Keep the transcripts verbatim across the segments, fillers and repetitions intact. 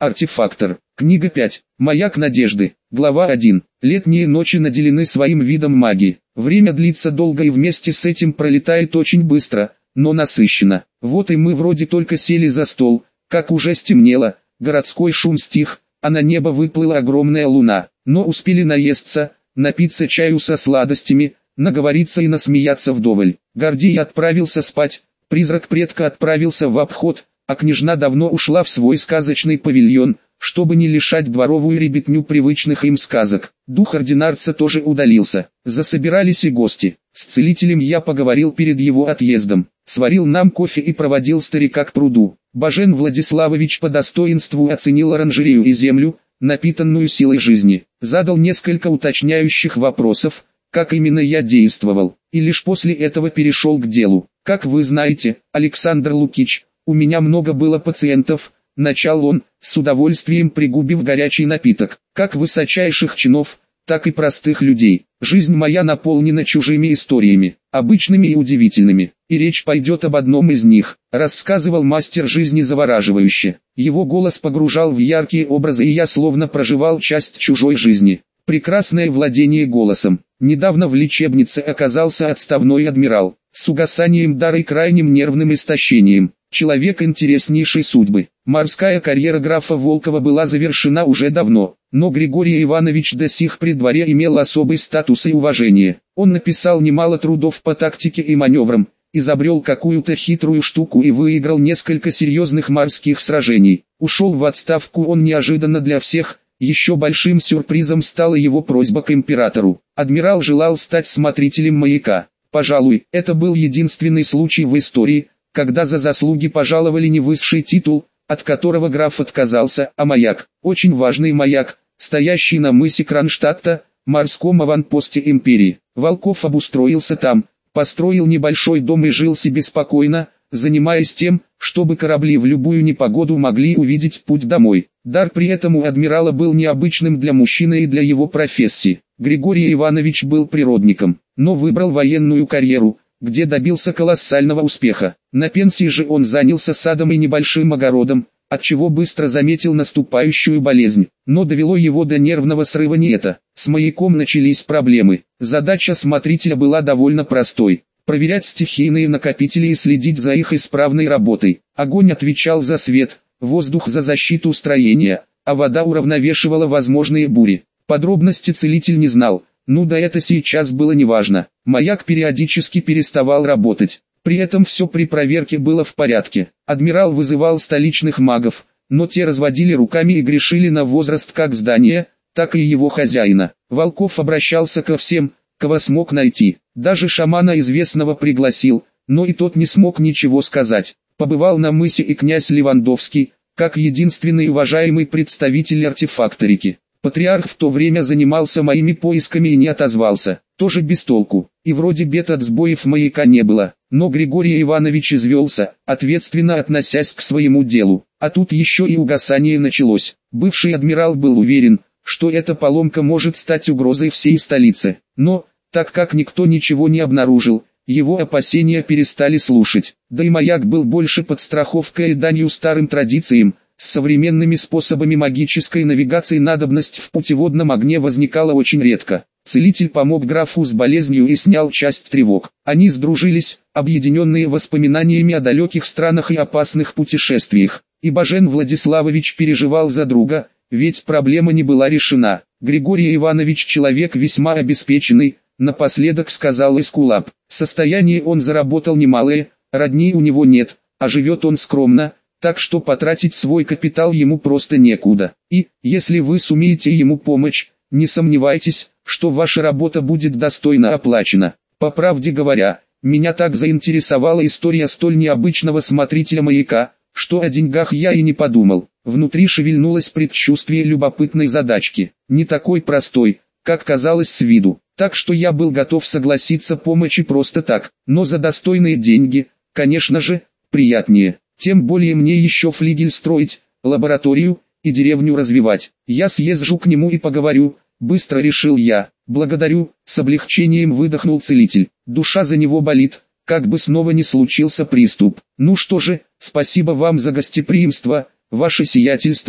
Артефактор. Книга пять. Маяк надежды. Глава один. Летние ночи наделены своим видом магии. Время длится долго и вместе с этим пролетает очень быстро, но насыщенно. Вот и мы вроде только сели за стол, как уже стемнело, городской шум стих, а на небо выплыла огромная луна. Но успели наесться, напиться чаю со сладостями, наговориться и насмеяться вдоволь. Гордей отправился спать, призрак предка отправился в обход, а княжна давно ушла в свой сказочный павильон, чтобы не лишать дворовую ребятню привычных им сказок. Дух ординарца тоже удалился. Засобирались и гости. С целителем я поговорил перед его отъездом. Сварил нам кофе и проводил старика к пруду. Бажен Владиславович по достоинству оценил оранжерею и землю, напитанную силой жизни. Задал несколько уточняющих вопросов, как именно я действовал, и лишь после этого перешел к делу. Как вы знаете, Александр Лукич, у меня много было пациентов, начал он, с удовольствием пригубив горячий напиток, как высочайших чинов, так и простых людей. Жизнь моя наполнена чужими историями, обычными и удивительными, и речь пойдет об одном из них, рассказывал мастер жизни завораживающе. Его голос погружал в яркие образы, и я словно проживал часть чужой жизни. Прекрасное владение голосом. Недавно в лечебнице оказался отставной адмирал, с угасанием дара и крайним нервным истощением. Человек интереснейшей судьбы. Морская карьера графа Волкова была завершена уже давно, но Григорий Иванович до сих при дворе имел особый статус и уважение. Он написал немало трудов по тактике и маневрам, изобрел какую-то хитрую штуку и выиграл несколько серьезных морских сражений. Ушел в отставку он неожиданно для всех. Еще большим сюрпризом стала его просьба к императору. Адмирал желал стать смотрителем маяка. Пожалуй, это был единственный случай в истории, когда за заслуги пожаловали не высший титул, от которого граф отказался, а маяк. Очень важный маяк, стоящий на мысе Кронштадта, морском аванпосте империи. Волков обустроился там, построил небольшой дом и жил себе спокойно, занимаясь тем, чтобы корабли в любую непогоду могли увидеть путь домой. Дар при этом у адмирала был необычным для мужчины и для его профессии. Григорий Иванович был природником, но выбрал военную карьеру, где добился колоссального успеха. На пенсии же он занялся садом и небольшим огородом, отчего быстро заметил наступающую болезнь. Но довело его до нервного срыва не это. С маяком начались проблемы. Задача смотрителя была довольно простой. Проверять стихийные накопители и следить за их исправной работой. Огонь отвечал за свет, воздух за защиту строения, а вода уравновешивала возможные бури. Подробности целитель не знал, ну да это сейчас было неважно. Маяк периодически переставал работать. При этом все при проверке было в порядке. Адмирал вызывал столичных магов, но те разводили руками и грешили на возраст как здания, так и его хозяина. Волков обращался ко всем, кого смог найти. Даже шамана известного пригласил, но и тот не смог ничего сказать. Побывал на мысе и князь Левандовский, как единственный уважаемый представитель артефакторики. Патриарх в то время занимался моими поисками и не отозвался. Тоже без толку. И вроде бед от сбоев маяка не было. Но Григорий Иванович извелся, ответственно относясь к своему делу. А тут еще и угасание началось. Бывший адмирал был уверен, что эта поломка может стать угрозой всей столице. Но, так как никто ничего не обнаружил, его опасения перестали слушать. Да и маяк был больше подстраховкой и данью старым традициям. С современными способами магической навигации надобность в путеводном огне возникала очень редко. Целитель помог графу с болезнью и снял часть тревог. Они сдружились, объединенные воспоминаниями о далеких странах и опасных путешествиях. И Бажен Владиславович переживал за друга, ведь проблема не была решена. Григорий Иванович человек весьма обеспеченный, напоследок сказал Эскулап. Состояние он заработал немалое, родни у него нет, а живет он скромно, так что потратить свой капитал ему просто некуда. И, если вы сумеете ему помочь, не сомневайтесь, что ваша работа будет достойно оплачена. По правде говоря, меня так заинтересовала история столь необычного смотрителя маяка, что о деньгах я и не подумал. Внутри шевельнулось предчувствие любопытной задачки, не такой простой, как казалось с виду. Так что я был готов согласиться помочь и просто так, но за достойные деньги, конечно же, приятнее. Тем более мне еще флигель строить, лабораторию и деревню развивать. Я съезжу к нему и поговорю, быстро решил я. Благодарю, с облегчением выдохнул целитель. Душа за него болит, как бы снова не случился приступ. Ну что же, спасибо вам за гостеприимство, ваше сиятельство,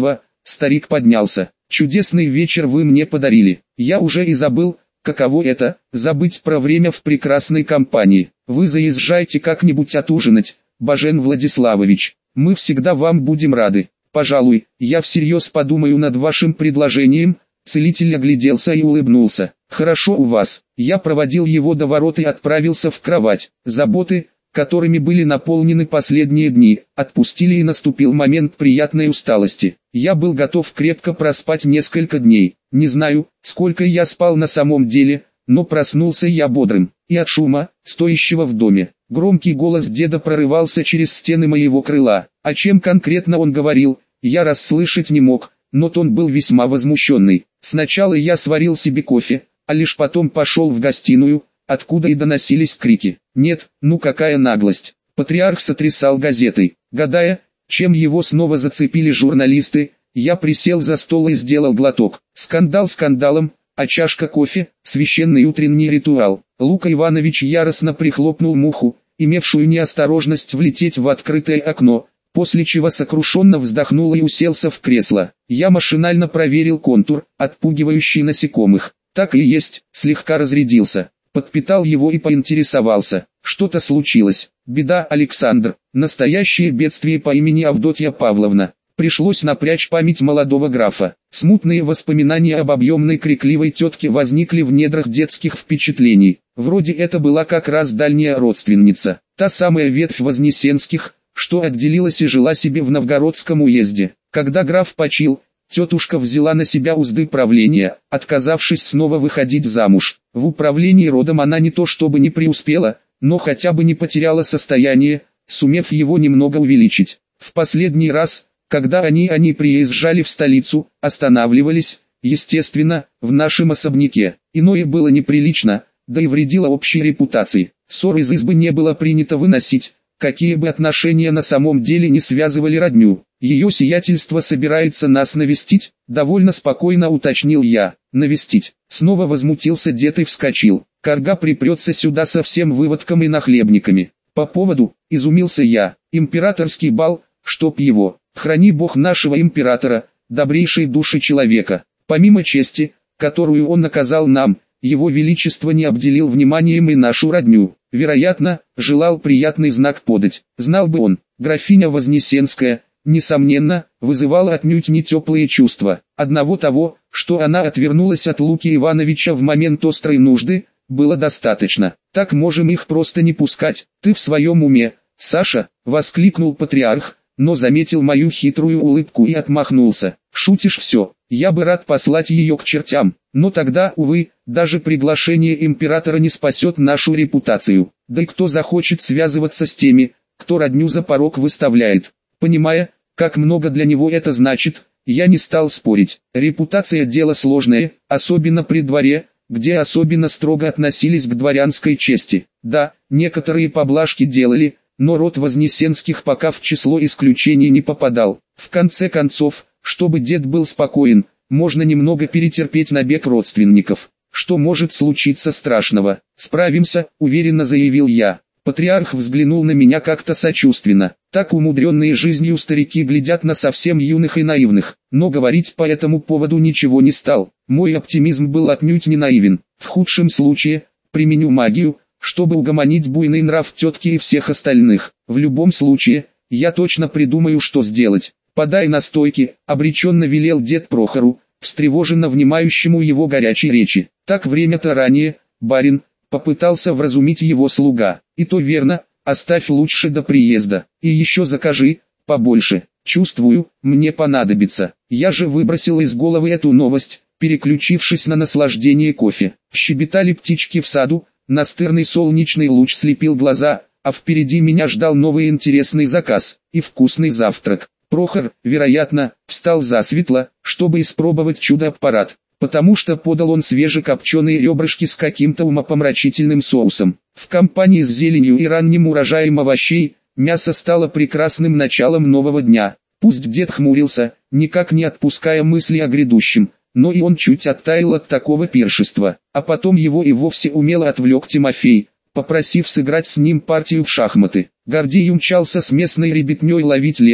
Старик поднялся. Чудесный вечер вы мне подарили. Я уже и забыл, каково это, забыть про время в прекрасной компании. Вы заезжайте как-нибудь отужинать, Бажен Владиславович. Мы всегда вам будем рады. Пожалуй, я всерьез подумаю над вашим предложением. Целитель огляделся и улыбнулся. Хорошо у вас. Я проводил его до ворот и отправился в кровать. Заботы, которыми были наполнены последние дни, отпустили, и наступил момент приятной усталости. Я был готов крепко проспать несколько дней. Не знаю, сколько я спал на самом деле, но проснулся я бодрым, и от шума, стоящего в доме. Громкий голос деда прорывался через стены моего крыла. О чем конкретно он говорил, я расслышать не мог, но тон был весьма возмущенный. Сначала я сварил себе кофе, а лишь потом пошел в гостиную, откуда и доносились крики. Нет, ну какая наглость. Патриарх сотрясал газетой, гадая, чем его снова зацепили журналисты. Я присел за стол и сделал глоток. Скандал скандалом, а чашка кофе – священный утренний ритуал. Лука Иванович яростно прихлопнул муху, имевшую неосторожность влететь в открытое окно, после чего сокрушенно вздохнул и уселся в кресло. Я машинально проверил контур, отпугивающий насекомых. Так и есть, слегка разрядился. Подпитал его и поинтересовался. Что-то случилось. Беда, Александр. Настоящее бедствие по имени Авдотья Павловна. Пришлось напрячь память молодого графа. Смутные воспоминания об объемной крикливой тетке возникли в недрах детских впечатлений. Вроде это была как раз дальняя родственница. Та самая ветвь Вознесенских, что отделилась и жила себе в Новгородском уезде. Когда граф почил, тетушка взяла на себя узды правления, отказавшись снова выходить замуж. В управлении родом она не то чтобы не преуспела, но хотя бы не потеряла состояние, сумев его немного увеличить. В последний раз, когда они они приезжали в столицу, останавливались, естественно, в нашем особняке. Иное было неприлично, да и вредило общей репутации. Ссор из избы не было принято выносить, какие бы отношения на самом деле не связывали родню. Ее сиятельство собирается нас навестить, довольно спокойно уточнил я. Навестить. Снова возмутился дед и вскочил. Карга припрется сюда со всем выводком и нахлебниками. По поводу, изумился я, императорский бал, чтоб его. Храни Бог нашего императора, добрейшей души человека. Помимо чести, которую он оказал нам, его величество не обделил вниманием и нашу родню. Вероятно, желал приятный знак подать. Знал бы он, графиня Вознесенская, несомненно, вызывала отнюдь не теплые чувства. Одного того, что она отвернулась от Луки Ивановича в момент острой нужды, было достаточно. Так можем их просто не пускать. Ты в своем уме, Саша, воскликнул патриарх, но заметил мою хитрую улыбку и отмахнулся. Шутишь все, я бы рад послать ее к чертям, но тогда, увы, даже приглашение императора не спасет нашу репутацию. Да и кто захочет связываться с теми, кто родню за порог выставляет. Понимая, как много для него это значит, я не стал спорить. Репутация дело сложное, особенно при дворе, где особенно строго относились к дворянской чести. Да, некоторые поблажки делали, но род Вознесенских пока в число исключений не попадал. В конце концов, чтобы дед был спокоен, можно немного перетерпеть набег родственников. Что может случиться страшного? Справимся, уверенно заявил я. Патриарх взглянул на меня как-то сочувственно. Так умудренные жизнью старики глядят на совсем юных и наивных. Но говорить по этому поводу ничего не стал. Мой оптимизм был отнюдь не наивен. В худшем случае, применю магию, чтобы угомонить буйный нрав тетки и всех остальных. В любом случае, я точно придумаю, что сделать. Подай настойки, обреченно велел дед Прохору, встревоженно внимающему его горячей речи. Так время-то ранее, барин, попытался вразумить его слуга. И то верно, оставь лучше до приезда. И еще закажи, побольше. Чувствую, мне понадобится. Я же выбросил из головы эту новость, переключившись на наслаждение кофе. Щебетали птички в саду, настырный солнечный луч слепил глаза, а впереди меня ждал новый интересный заказ и вкусный завтрак. Прохор, вероятно, встал засветло, чтобы испробовать чудо-аппарат, потому что подал он свежекопченые ребрышки с каким-то умопомрачительным соусом. В компании с зеленью и ранним урожаем овощей, мясо стало прекрасным началом нового дня. Пусть дед хмурился, никак не отпуская мысли о грядущем, но и он чуть оттаял от такого пиршества. А потом его и вовсе умело отвлек Тимофей, попросив сыграть с ним партию в шахматы. Гордей умчался с местной ребятней ловить лето,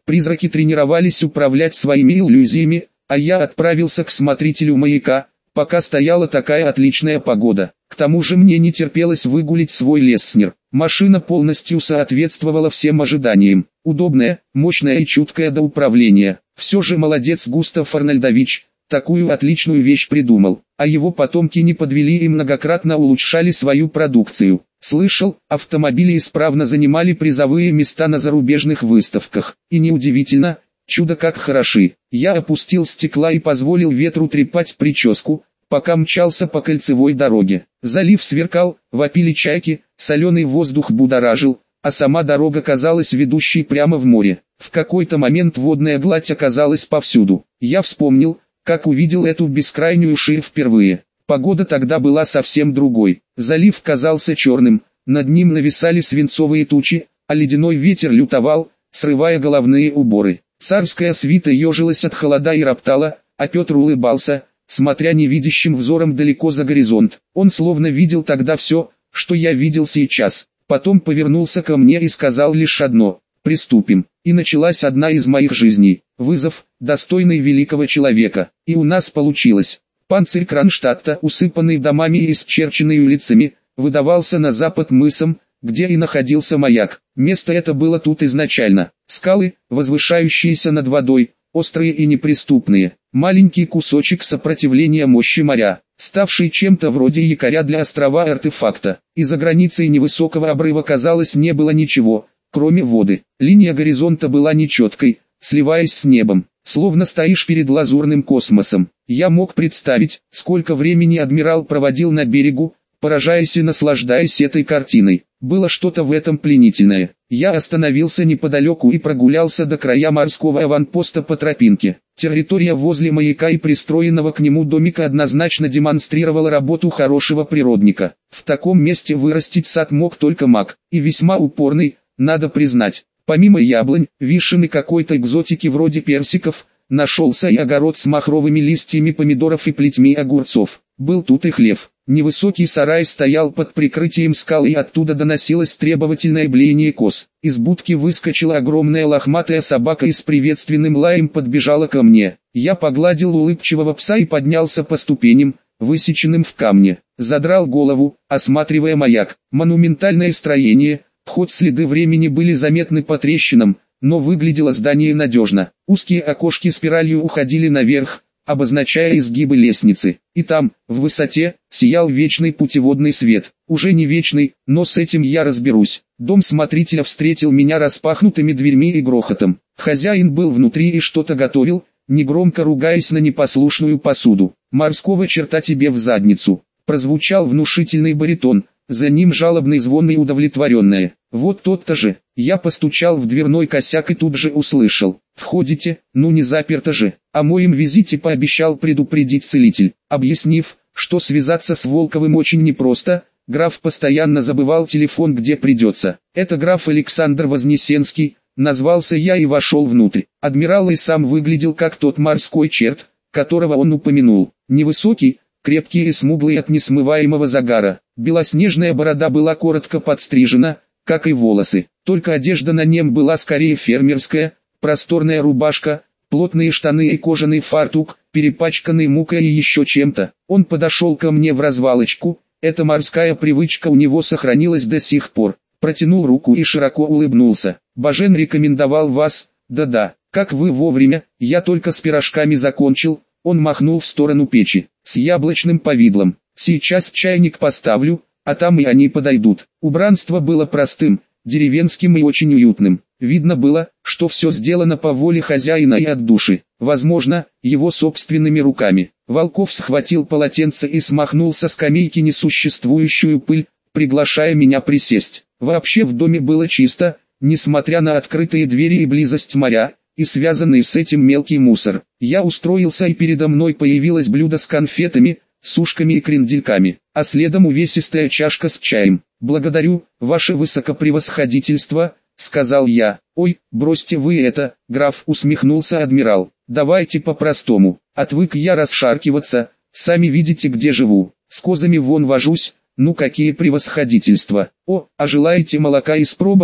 Призраки тренировались управлять своими иллюзиями, а я отправился к смотрителю маяка, пока стояла такая отличная погода. К тому же мне не терпелось выгулить свой Леснер. Машина полностью соответствовала всем ожиданиям. Удобная, мощная и чуткая до управления. Все же молодец Густав Арнольдович, такую отличную вещь придумал, а его потомки не подвели и многократно улучшали свою продукцию. Слышал, автомобили исправно занимали призовые места на зарубежных выставках. И неудивительно, чудо как хороши. Я опустил стекла и позволил ветру трепать прическу, пока мчался по кольцевой дороге. Залив сверкал, вопили чайки, соленый воздух будоражил, а сама дорога казалась ведущей прямо в море. В какой-то момент водная гладь оказалась повсюду. Я вспомнил, как увидел эту бескрайнюю ширь впервые. Погода тогда была совсем другой. Залив казался черным, над ним нависали свинцовые тучи, а ледяной ветер лютовал, срывая головные уборы. Царская свита ежилась от холода и роптала, а Петр улыбался, смотря невидящим взором далеко за горизонт. Он словно видел тогда все, что я видел сейчас. Потом повернулся ко мне и сказал лишь одно: «Приступим». И началась одна из моих жизней. Вызов, достойный великого человека. И у нас получилось. Панцирь Кронштадта, усыпанный домами и исчерченный улицами, выдавался на запад мысом, где и находился маяк. Место это было тут изначально. Скалы, возвышающиеся над водой, острые и неприступные. Маленький кусочек сопротивления мощи моря, ставший чем-то вроде якоря для острова-артефакта. И за границей невысокого обрыва, казалось, не было ничего, кроме воды. Линия горизонта была нечеткой, сливаясь с небом, словно стоишь перед лазурным космосом. Я мог представить, сколько времени адмирал проводил на берегу, поражаясь и наслаждаясь этой картиной. Было что-то в этом пленительное. Я остановился неподалеку и прогулялся до края морского аванпоста по тропинке. Территория возле маяка и пристроенного к нему домика однозначно демонстрировала работу хорошего природника. В таком месте вырастить сад мог только маг, и весьма упорный, надо признать. Помимо яблонь, вишен и какой-то экзотики вроде персиков, нашелся и огород с махровыми листьями помидоров и плетьми огурцов. Был тут и хлев. Невысокий сарай стоял под прикрытием скал, и оттуда доносилось требовательное блеяние коз. Из будки выскочила огромная лохматая собака и с приветственным лаем подбежала ко мне. Я погладил улыбчивого пса и поднялся по ступеням, высеченным в камне. Задрал голову, осматривая маяк. Монументальное строение, хоть следы времени были заметны по трещинам, но выглядело здание надежно. Узкие окошки спиралью уходили наверх, обозначая изгибы лестницы. И там, в высоте, сиял вечный путеводный свет. Уже не вечный, но с этим я разберусь. Дом смотрителя встретил меня распахнутыми дверьми и грохотом. Хозяин был внутри и что-то готовил, негромко ругаясь на непослушную посуду. «Морского черта тебе в задницу!» Прозвучал внушительный баритон, за ним жалобный звон и удовлетворенное. «Вот тот-то же!» Я постучал в дверной косяк и тут же услышал: «Входите, ну не заперто же!» О моем визите пообещал предупредить целитель. Объяснив, что связаться с Волковым очень непросто, граф постоянно забывал телефон где придется. «Это граф Александр Вознесенский», назвался я и вошел внутрь. Адмирал и сам выглядел как тот морской черт, которого он упомянул. Невысокий, крепкий и смуглый от несмываемого загара. Белоснежная борода была коротко подстрижена, как и волосы. Только одежда на нем была скорее фермерская, просторная рубашка, плотные штаны и кожаный фартук, перепачканный мукой и еще чем-то. Он подошел ко мне в развалочку, эта морская привычка у него сохранилась до сих пор. Протянул руку и широко улыбнулся. «Бажен рекомендовал вас, да-да, как вы вовремя, я только с пирожками закончил». Он махнул в сторону печи, с яблочным повидлом. «Сейчас чайник поставлю, а там и они подойдут». Убранство было простым, деревенским и очень уютным. Видно было, что все сделано по воле хозяина и от души. Возможно, его собственными руками. Волков схватил полотенце и смахнул со скамейки несуществующую пыль, приглашая меня присесть. Вообще в доме было чисто, несмотря на открытые двери и близость моря, и связанный с этим мелкий мусор. Я устроился, и передо мной появилось блюдо с конфетами, сушками и крендельками, а следом увесистая чашка с чаем. «Благодарю, ваше высокопревосходительство», — сказал я. «Ой, бросьте вы это, граф», — усмехнулся адмирал. «Давайте по-простому. Отвык я расшаркиваться, сами видите, где живу. С козами вон вожусь, ну какие превосходительства. О, а желаете молока испробовать?»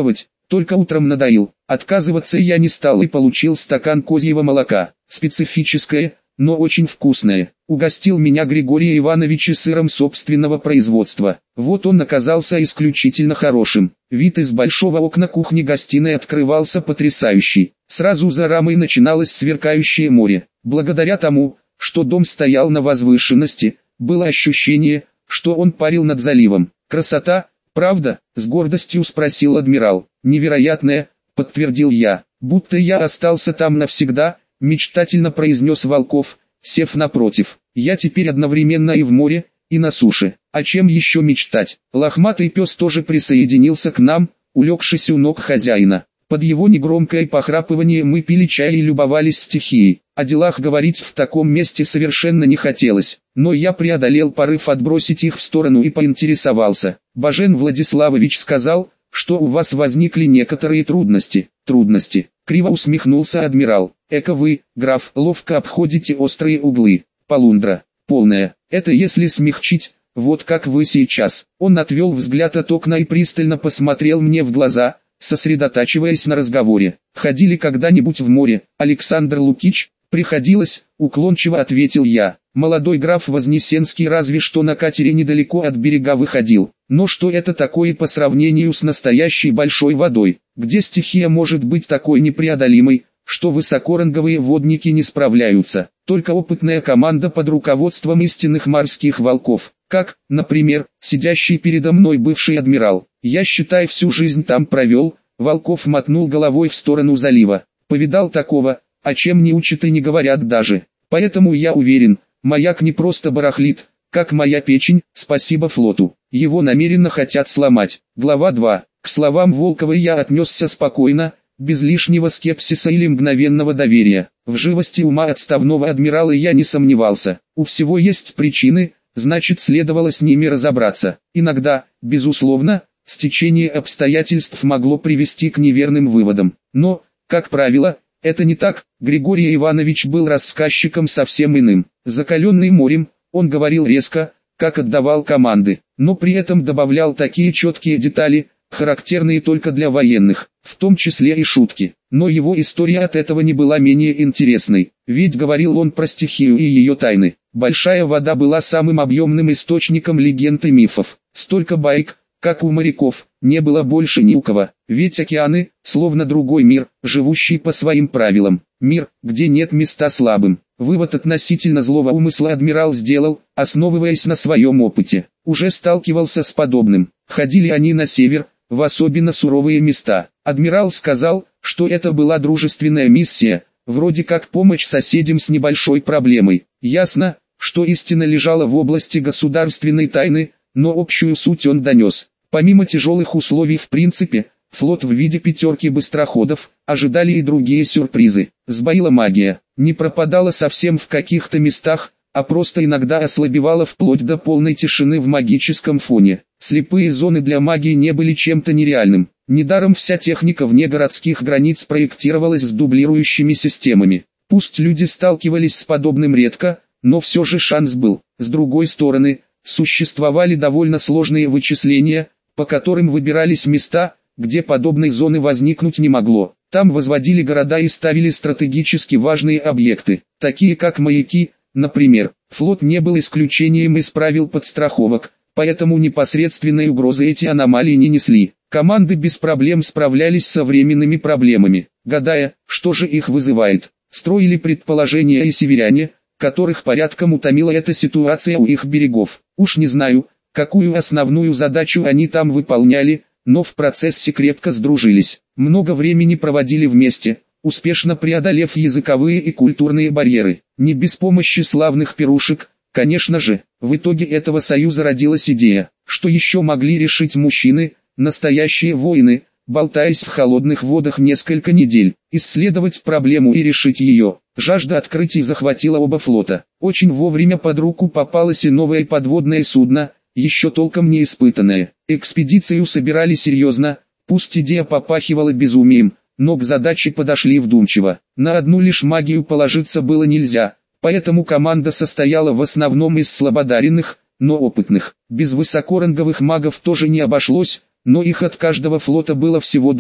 только утром надоил. Отказываться я не стал и получил стакан козьего молока, специфическое, но очень вкусное. Угостил меня Григорий Иванович сыром собственного производства. Вот он оказался исключительно хорошим. Вид из большого окна кухни-гостиной открывался потрясающий. Сразу за рамой начиналось сверкающее море. Благодаря тому, что дом стоял на возвышенности, было ощущение, что он парил над заливом. «Красота, правда?» — с гордостью спросил адмирал. «Невероятная», — подтвердил я. «Будто я остался там навсегда», — мечтательно произнес Волков, сев напротив. «Я теперь одновременно и в море, и на суше. О чем еще мечтать?» Лохматый пес тоже присоединился к нам, улегшись у ног хозяина. Под его негромкое похрапывание мы пили чай и любовались стихией. О делах говорить в таком месте совершенно не хотелось, но я преодолел порыв отбросить их в сторону и поинтересовался. «Бажен Владиславович сказал, что у вас возникли некоторые трудности». «Трудности», — криво усмехнулся адмирал. «Эко вы, граф, ловко обходите острые углы. Полундра, полная. Это если смягчить, вот как вы сейчас». Он отвел взгляд от окна и пристально посмотрел мне в глаза, сосредотачиваясь на разговоре. «Ходили когда-нибудь в море, Александр Лукич?» «Приходилось», — уклончиво ответил я. «Молодой граф Вознесенский разве что на катере недалеко от берега выходил. Но что это такое по сравнению с настоящей большой водой, где стихия может быть такой непреодолимой, что высокоранговые водники не справляются? Только опытная команда под руководством истинных морских волков, как, например, сидящий передо мной бывший адмирал. Я, считай, всю жизнь там провел». Волков мотнул головой в сторону залива. «Повидал такого, о чем не учат и не говорят даже. Поэтому я уверен, маяк не просто барахлит, как моя печень, спасибо флоту. Его намеренно хотят сломать». Глава два. К словам Волкова я отнесся спокойно, без лишнего скепсиса или мгновенного доверия. В живости ума отставного адмирала я не сомневался. У всего есть причины, значит следовало с ними разобраться. Иногда, безусловно, стечение обстоятельств могло привести к неверным выводам. Но, как правило, это не так. Григорий Иванович был рассказчиком совсем иным. Закаленный морем, он говорил резко, как отдавал команды, но при этом добавлял такие четкие детали, характерные только для военных, в том числе и шутки. Но его история от этого не была менее интересной, ведь говорил он про стихию и ее тайны. Большая вода была самым объемным источником легенд и мифов. Столько байк, как у моряков, не было больше ни у кого, ведь океаны, словно другой мир, живущий по своим правилам, мир, где нет места слабым. Вывод относительно злого умысла адмирал сделал, основываясь на своем опыте. Уже сталкивался с подобным. Ходили они на север, в особенно суровые места. Адмирал сказал, что это была дружественная миссия, вроде как помощь соседям с небольшой проблемой. Ясно, что истина лежала в области государственной тайны, но общую суть он донес. Помимо тяжелых условий в принципе, флот в виде пятерки быстроходов, ожидали и другие сюрпризы. Сбоила магия, не пропадала совсем в каких-то местах, а просто иногда ослабевала вплоть до полной тишины в магическом фоне. Слепые зоны для магии не были чем-то нереальным. Недаром вся техника вне городских границ проектировалась с дублирующими системами. Пусть люди сталкивались с подобным редко, но все же шанс был. С другой стороны, существовали довольно сложные вычисления, по которым выбирались места, где подобной зоны возникнуть не могло. Там возводили города и ставили стратегически важные объекты, такие как маяки, например. Флот не был исключением из правил подстраховок, поэтому непосредственной угрозы эти аномалии не несли. Команды без проблем справлялись со временными проблемами, гадая, что же их вызывает. Строили предположения и северяне, которых порядком утомила эта ситуация у их берегов. Уж не знаю, какую основную задачу они там выполняли, но в процессе крепко сдружились. Много времени проводили вместе, успешно преодолев языковые и культурные барьеры. Не без помощи славных пирушек, конечно же. В итоге этого союза родилась идея, что еще могли решить мужчины, настоящие воины, болтаясь в холодных водах несколько недель, исследовать проблему и решить ее. Жажда открытий захватила оба флота. Очень вовремя под руку попалось и новое подводное судно, еще толком не испытанное. Экспедицию собирали серьезно, пусть идея попахивала безумием, но к задаче подошли вдумчиво. На одну лишь магию положиться было нельзя, поэтому команда состояла в основном из слабодаренных, но опытных. Без высокоранговых магов тоже не обошлось, но их от каждого флота было всего двое.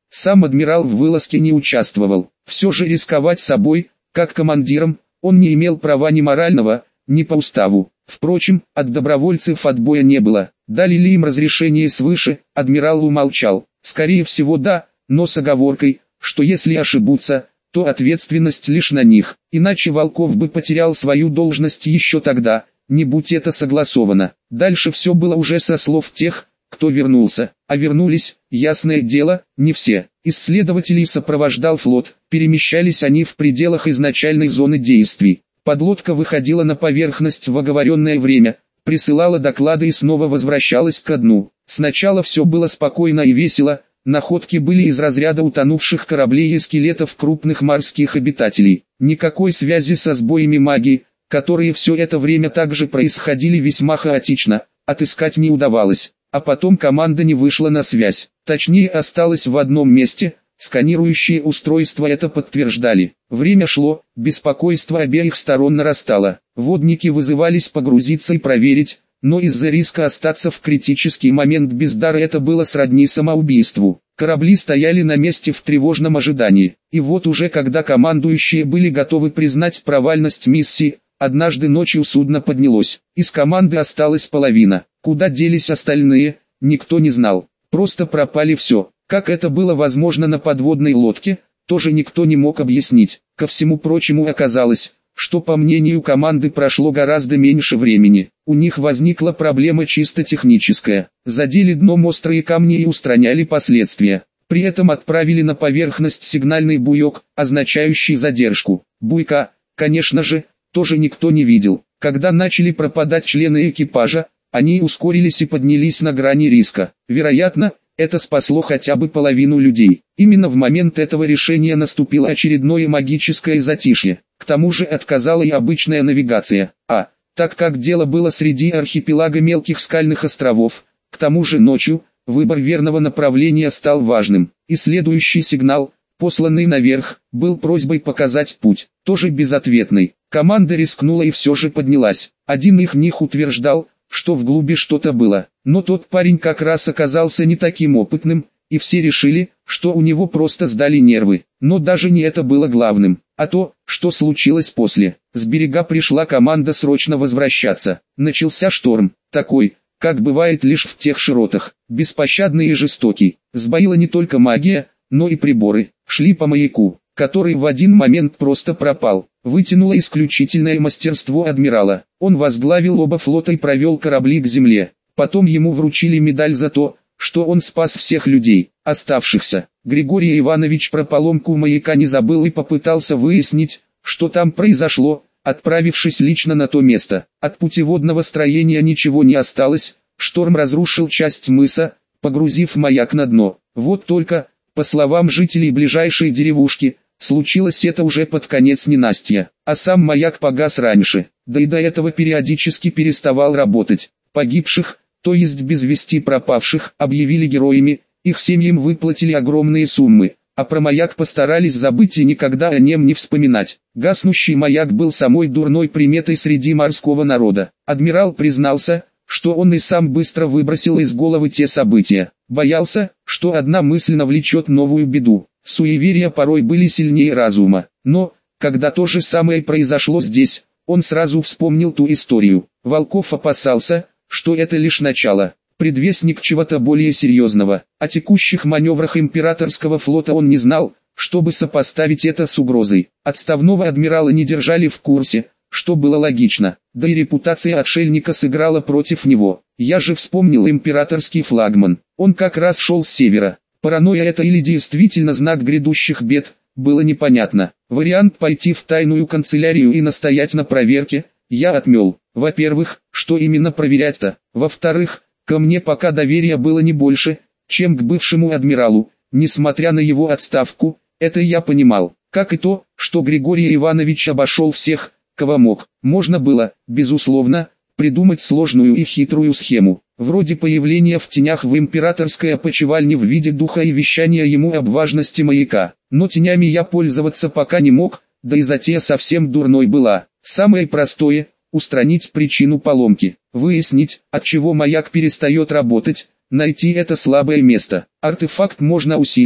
Сам адмирал в вылазке не участвовал. Все же рисковать собой, как командиром, он не имел права ни морального, ни по уставу. Впрочем, от добровольцев отбоя не было. Дали ли им разрешение свыше, адмирал умолчал. Скорее всего да, но с оговоркой, что если ошибутся, то ответственность лишь на них. Иначе Волков бы потерял свою должность еще тогда, не будь это согласовано. Дальше все было уже со слов тех, кто вернулся. А вернулись, ясное дело, не все. Исследователей сопровождал флот, перемещались они в пределах изначальной зоны действий. Подлодка выходила на поверхность в оговоренное время, присылала доклады и снова возвращалась ко дну. Сначала все было спокойно и весело, находки были из разряда утонувших кораблей и скелетов крупных морских обитателей. Никакой связи со сбоями магии, которые все это время также происходили весьма хаотично, отыскать не удавалось. А потом команда не вышла на связь, точнее осталась в одном месте, сканирующие устройства это подтверждали. Время шло, беспокойство обеих сторон нарастало. Водники вызывались погрузиться и проверить, но из-за риска остаться в критический момент без дара это было сродни самоубийству. Корабли стояли на месте в тревожном ожидании. И вот уже когда командующие были готовы признать провальность миссии, однажды ночью судно поднялось. Из команды осталась половина. Куда делись остальные, никто не знал. Просто пропали все. Как это было возможно на подводной лодке, тоже никто не мог объяснить. Ко всему прочему оказалось, что по мнению команды прошло гораздо меньше времени. У них возникла проблема чисто техническая. Задели дном острые камни и устраняли последствия. При этом отправили на поверхность сигнальный буек, означающий задержку. Буйка, конечно же, тоже никто не видел. Когда начали пропадать члены экипажа, они ускорились и поднялись на грани риска. Вероятно, это спасло хотя бы половину людей. Именно в момент этого решения наступило очередное магическое затишье. К тому же отказала и обычная навигация. А, так как дело было среди архипелага мелких скальных островов, к тому же ночью, выбор верного направления стал важным. И следующий сигнал, посланный наверх, был просьбой показать путь, тоже безответный. Команда рискнула и все же поднялась. Один их них утверждал, что в глуби что-то было, но тот парень как раз оказался не таким опытным, и все решили, что у него просто сдали нервы. Но даже не это было главным, а то, что случилось после. С берега пришла команда срочно возвращаться. Начался шторм, такой, как бывает лишь в тех широтах, беспощадный и жестокий. Сбоила не только магия, но и приборы. Шли по маяку, который в один момент просто пропал. Вытянуло исключительное мастерство адмирала. Он возглавил оба флота и провел корабли к земле. Потом ему вручили медаль за то, что он спас всех людей, оставшихся. Григорий Иванович про поломку маяка не забыл и попытался выяснить, что там произошло, отправившись лично на то место. От путеводного строения ничего не осталось, шторм разрушил часть мыса, погрузив маяк на дно. Вот только, по словам жителей ближайшей деревушки, случилось это уже под конец ненастья, а сам маяк погас раньше, да и до этого периодически переставал работать. Погибших, то есть без вести пропавших, объявили героями, их семьям выплатили огромные суммы, а про маяк постарались забыть и никогда о нем не вспоминать. Гаснущий маяк был самой дурной приметой среди морского народа. Адмирал признался, что он и сам быстро выбросил из головы те события. Боялся, что одна мысль навлечет новую беду. Суеверия порой были сильнее разума. Но, когда то же самое произошло здесь, он сразу вспомнил ту историю. Волков опасался, что это лишь начало, предвестник чего-то более серьезного. О текущих маневрах императорского флота он не знал, чтобы сопоставить это с угрозой. Отставного адмирала не держали в курсе, что было логично, да и репутация отшельника сыграла против него. Я же вспомнил императорский флагман, он как раз шел с севера. Паранойя это или действительно знак грядущих бед, было непонятно. Вариант пойти в тайную канцелярию и настоять на проверке, я отмел. Во-первых, что именно проверять-то? Во-вторых, ко мне пока доверия было не больше, чем к бывшему адмиралу, несмотря на его отставку, это я понимал. Как и то, что Григорий Иванович обошел всех, кого мог. Можно было, безусловно, придумать сложную и хитрую схему, вроде появления в тенях в императорской опочивальне в виде духа и вещания ему об важности маяка. Но тенями я пользоваться пока не мог, да и затея совсем дурной была. Самое простое – устранить причину поломки, выяснить, от чего маяк перестает работать, найти это слабое место. Артефакт можно усилить,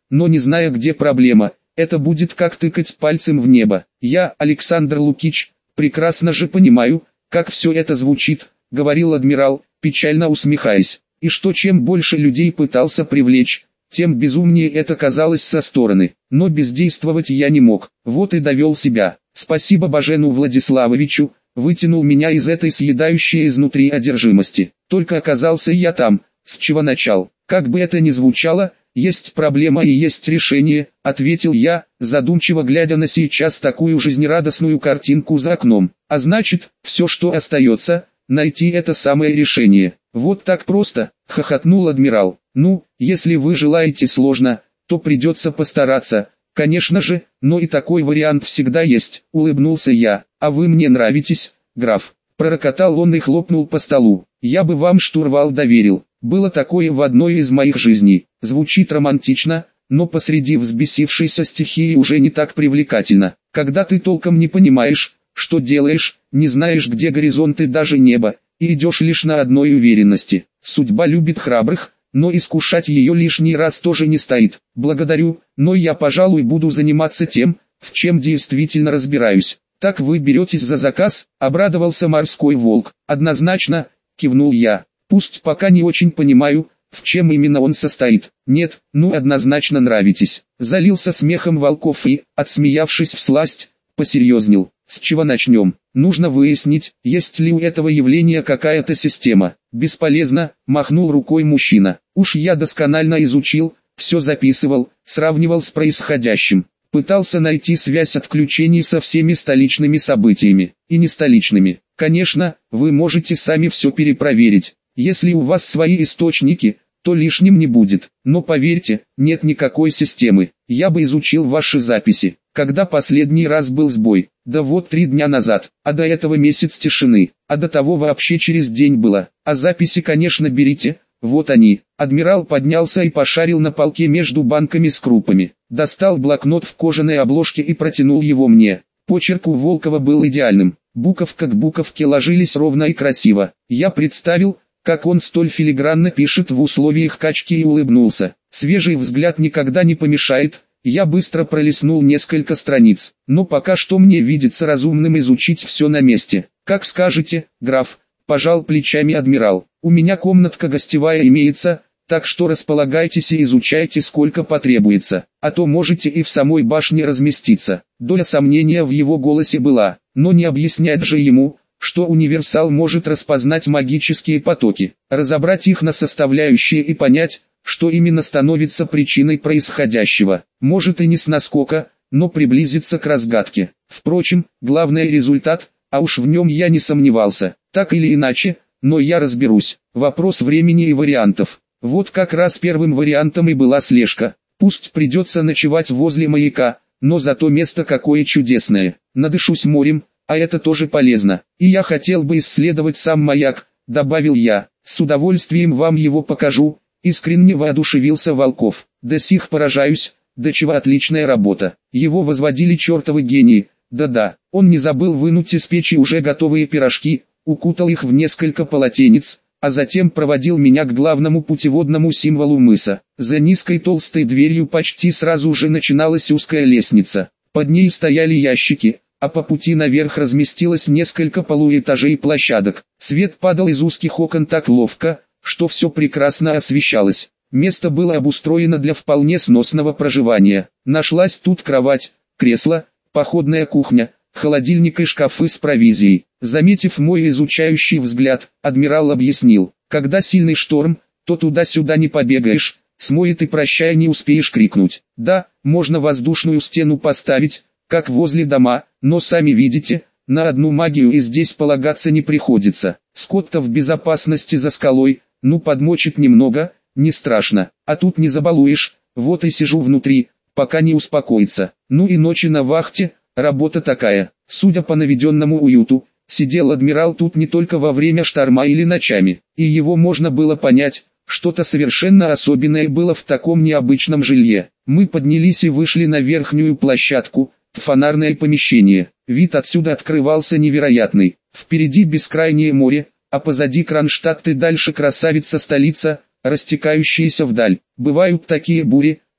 но не зная, где проблема. Это будет как тыкать пальцем в небо. Я, Александр Лукич, прекрасно же понимаю, как все это звучит, говорил адмирал, печально усмехаясь. И что чем больше людей пытался привлечь, тем безумнее это казалось со стороны. Но бездействовать я не мог. Вот и довел себя. Спасибо Бажену Владиславовичу, вытянул меня из этой съедающей изнутри одержимости. Только оказался я там, с чего начал. Как бы это ни звучало, есть проблема и есть решение, ответил я, задумчиво глядя на сейчас такую жизнерадостную картинку за окном. А значит, все, что остается, найти это самое решение. Вот так просто, хохотнул адмирал. Ну, если вы желаете сложно, то придется постараться. Конечно же, но и такой вариант всегда есть, улыбнулся я. А вы мне нравитесь, граф. Пророкотал он и хлопнул по столу. Я бы вам штурвал доверил. Было такое в одной из моих жизней. Звучит романтично, но посреди взбесившейся стихии уже не так привлекательно. Когда ты толком не понимаешь, что делаешь, не знаешь, где горизонт и даже небо, и идешь лишь на одной уверенности. Судьба любит храбрых, но искушать ее лишний раз тоже не стоит. Благодарю, но я, пожалуй, буду заниматься тем, в чем действительно разбираюсь. Так вы беретесь за заказ, обрадовался морской волк. Однозначно, кивнул я. Пусть пока не очень понимаю, в чем именно он состоит. Нет, ну однозначно нравитесь. Залился смехом Волков и, отсмеявшись всласть, посерьезнел. С чего начнем? Нужно выяснить, есть ли у этого явления какая-то система. Бесполезно, махнул рукой мужчина. Уж я досконально изучил, все записывал, сравнивал с происходящим. Пытался найти связь отключений со всеми столичными событиями, и не столичными. Конечно, вы можете сами все перепроверить. Если у вас свои источники, то лишним не будет. Но поверьте, нет никакой системы. Я бы изучил ваши записи. Когда последний раз был сбой? Да вот три дня назад. А до этого месяц тишины. А до того вообще через день было. А записи, конечно, берите. Вот они. Адмирал поднялся и пошарил на полке между банками с крупами. Достал блокнот в кожаной обложке и протянул его мне. Почерк у Волкова был идеальным. Буковка к буковке ложились ровно и красиво. Я представил, как он столь филигранно пишет в условиях качки, и улыбнулся. Свежий взгляд никогда не помешает. Я быстро пролистнул несколько страниц. Но пока что мне видится разумным изучить все на месте. Как скажете, граф, пожал плечами адмирал. У меня комнатка гостевая имеется, так что располагайтесь и изучайте сколько потребуется. А то можете и в самой башне разместиться. Доля сомнения в его голосе была, но не объяснять же ему, что универсал может распознать магические потоки, разобрать их на составляющие и понять, что именно становится причиной происходящего. Может и не с наскока, но приблизиться к разгадке. Впрочем, главный результат, а уж в нем я не сомневался. Так или иначе, но я разберусь. Вопрос времени и вариантов. Вот как раз первым вариантом и была слежка. Пусть придется ночевать возле маяка, но зато место какое чудесное. Надышусь морем, а это тоже полезно. И я хотел бы исследовать сам маяк, добавил я. С удовольствием вам его покажу. Искренне воодушевился Волков. До сих поражаюсь, до чего отличная работа. Его возводили чертовы гении. Да-да, он не забыл вынуть из печи уже готовые пирожки, укутал их в несколько полотенец, а затем проводил меня к главному путеводному символу мыса. За низкой толстой дверью почти сразу же начиналась узкая лестница. Под ней стояли ящики, а по пути наверх разместилось несколько полуэтажей и площадок. Свет падал из узких окон так ловко, что все прекрасно освещалось. Место было обустроено для вполне сносного проживания. Нашлась тут кровать, кресло, походная кухня, холодильник и шкафы с провизией. Заметив мой изучающий взгляд, адмирал объяснил: когда сильный шторм, то туда-сюда не побегаешь, смоет и прощай не успеешь крикнуть. Да, можно воздушную стену поставить, как возле дома, но сами видите, на одну магию и здесь полагаться не приходится. Скотт-то в безопасности за скалой, ну подмочит немного, не страшно, а тут не забалуешь, вот и сижу внутри, пока не успокоится. Ну и ночи на вахте, работа такая. Судя по наведенному уюту, сидел адмирал тут не только во время шторма или ночами, и его можно было понять, что-то совершенно особенное было в таком необычном жилье. Мы поднялись и вышли на верхнюю площадку, в фонарное помещение. Вид отсюда открывался невероятный. Впереди бескрайнее море, а позади Кронштадт и дальше красавица столица, растекающаяся вдаль. Бывают такие бури,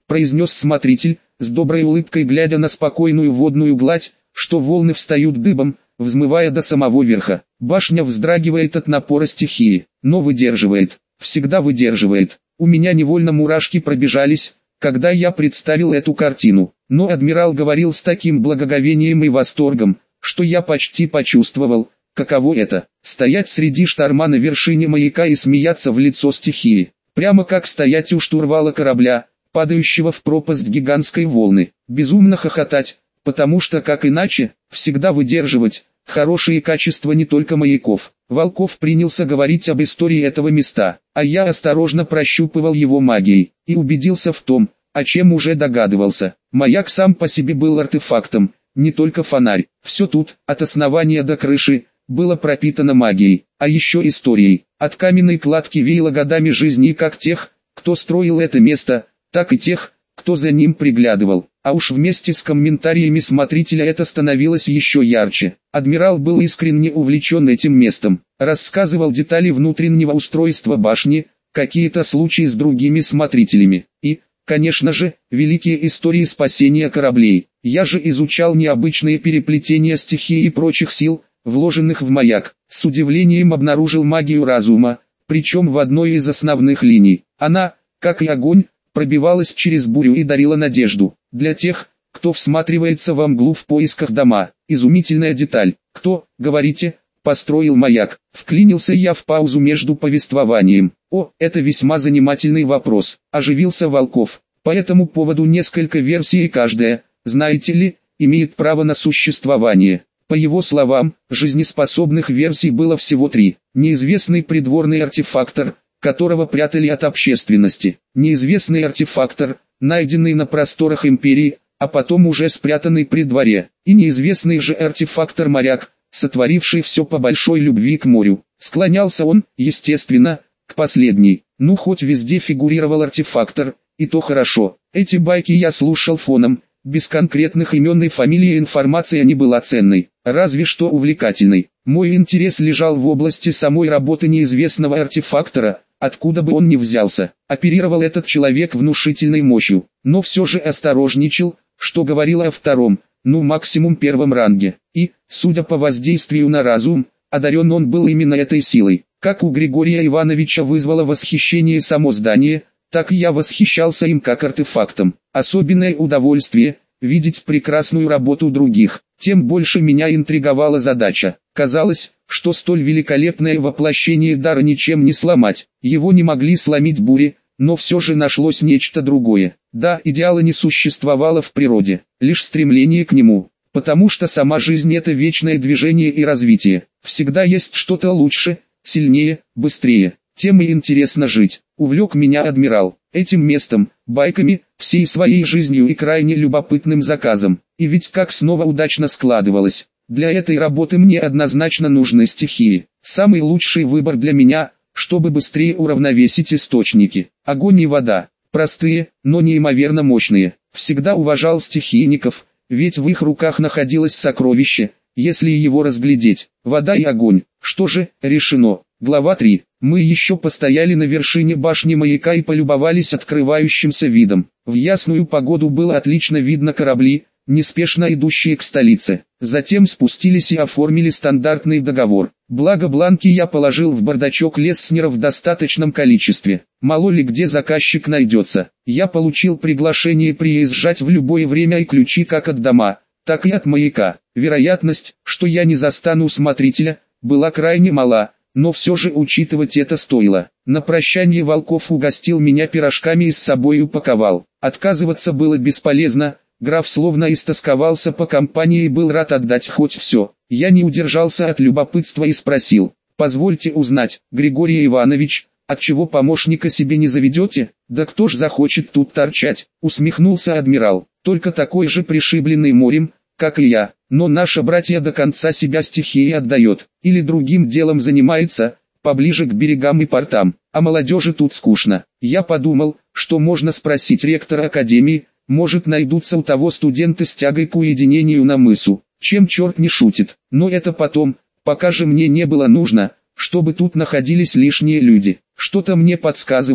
произнес смотритель, с доброй улыбкой глядя на спокойную водную гладь, что волны встают дыбом, взмывая до самого верха. Башня вздрагивает от напора стихии, но выдерживает, всегда выдерживает. У меня невольно мурашки пробежались, когда я представил эту картину, но адмирал говорил с таким благоговением и восторгом, что я почти почувствовал, каково это – стоять среди шторма на вершине маяка и смеяться в лицо стихии, прямо как стоять у штурвала корабля, падающего в пропасть гигантской волны, безумно хохотать, потому что как иначе, всегда выдерживать хорошие качества не только маяков. Волков принялся говорить об истории этого места, а я осторожно прощупывал его магией, и убедился в том, о чем уже догадывался. Маяк сам по себе был артефактом, не только фонарь. Все тут, от основания до крыши, было пропитано магией, а еще историей. От каменной кладки веяло годами жизни как тех, кто строил это место, так и тех, кто за ним приглядывал. А уж вместе с комментариями смотрителя это становилось еще ярче. Адмирал был искренне увлечен этим местом, рассказывал детали внутреннего устройства башни, какие-то случаи с другими смотрителями, и, конечно же, великие истории спасения кораблей. Я же изучал необычные переплетения стихий и прочих сил, вложенных в маяк. С удивлением обнаружил магию разума, причем в одной из основных линий. Она, как и огонь, пробивалась через бурю и дарила надежду. Для тех, кто всматривается во мглу в поисках дома. Изумительная деталь. Кто, говорите, построил маяк? Вклинился я в паузу между повествованием. О, это весьма занимательный вопрос. Оживился Волков. По этому поводу несколько версий, и каждая, знаете ли, имеет право на существование. По его словам, жизнеспособных версий было всего три. Неизвестный придворный артефактор, которого прятали от общественности. Неизвестный артефактор, найденный на просторах империи, а потом уже спрятанный при дворе. И неизвестный же артефактор-моряк, сотворивший все по большой любви к морю. Склонялся он, естественно, к последней. Ну хоть везде фигурировал артефактор, и то хорошо. Эти байки я слушал фоном, без конкретных имен и фамилий информация не была ценной, разве что увлекательной. Мой интерес лежал в области самой работы неизвестного артефактора, откуда бы он ни взялся. Оперировал этот человек внушительной мощью, но все же осторожничал, что говорило о втором, ну максимум первом ранге. И, судя по воздействию на разум, одарен он был именно этой силой. Как у Григория Ивановича вызвало восхищение само здание, так и я восхищался им как артефактом. Особенное удовольствие – видеть прекрасную работу других. Тем больше меня интриговала задача. Казалось, что столь великолепное воплощение дара ничем не сломать. Его не могли сломить бури, но все же нашлось нечто другое. Да, идеала не существовало в природе, лишь стремление к нему. Потому что сама жизнь – это вечное движение и развитие. Всегда есть что-то лучше, сильнее, быстрее. Тем и интересно жить. Увлек меня адмирал. Этим местом, байками, всей своей жизнью и крайне любопытным заказом. И ведь как снова удачно складывалось. Для этой работы мне однозначно нужны стихии. Самый лучший выбор для меня, чтобы быстрее уравновесить источники. Огонь и вода. Простые, но неимоверно мощные. Всегда уважал стихийников, ведь в их руках находилось сокровище, если его разглядеть. Вода и огонь. Что же, решено. Глава три. Мы еще постояли на вершине башни маяка и полюбовались открывающимся видом. В ясную погоду было отлично видно корабли, неспешно идущие к столице. Затем спустились и оформили стандартный договор. Благо бланки я положил в бардачок Леснера в достаточном количестве. Мало ли где заказчик найдется. Я получил приглашение приезжать в любое время и ключи как от дома, так и от маяка. Вероятность, что я не застану смотрителя, была крайне мала. Но все же учитывать это стоило. На прощание Волков угостил меня пирожками и с собой упаковал. Отказываться было бесполезно, граф словно истосковался по компании и был рад отдать хоть все. Я не удержался от любопытства и спросил: «Позвольте узнать, Григорий Иванович, отчего помощника себе не заведете? Да кто ж захочет тут торчать?» Усмехнулся адмирал. «Только такой же пришибленный морем, как и я. Но наша братья до конца себя стихии отдает, или другим делом занимается, поближе к берегам и портам, а молодежи тут скучно». Я подумал, что можно спросить ректора академии, может найдутся у того студенты с тягой к уединению на мысу, чем черт не шутит. Но это потом, пока же мне не было нужно, чтобы тут находились лишние люди. Что-то мне подсказывало,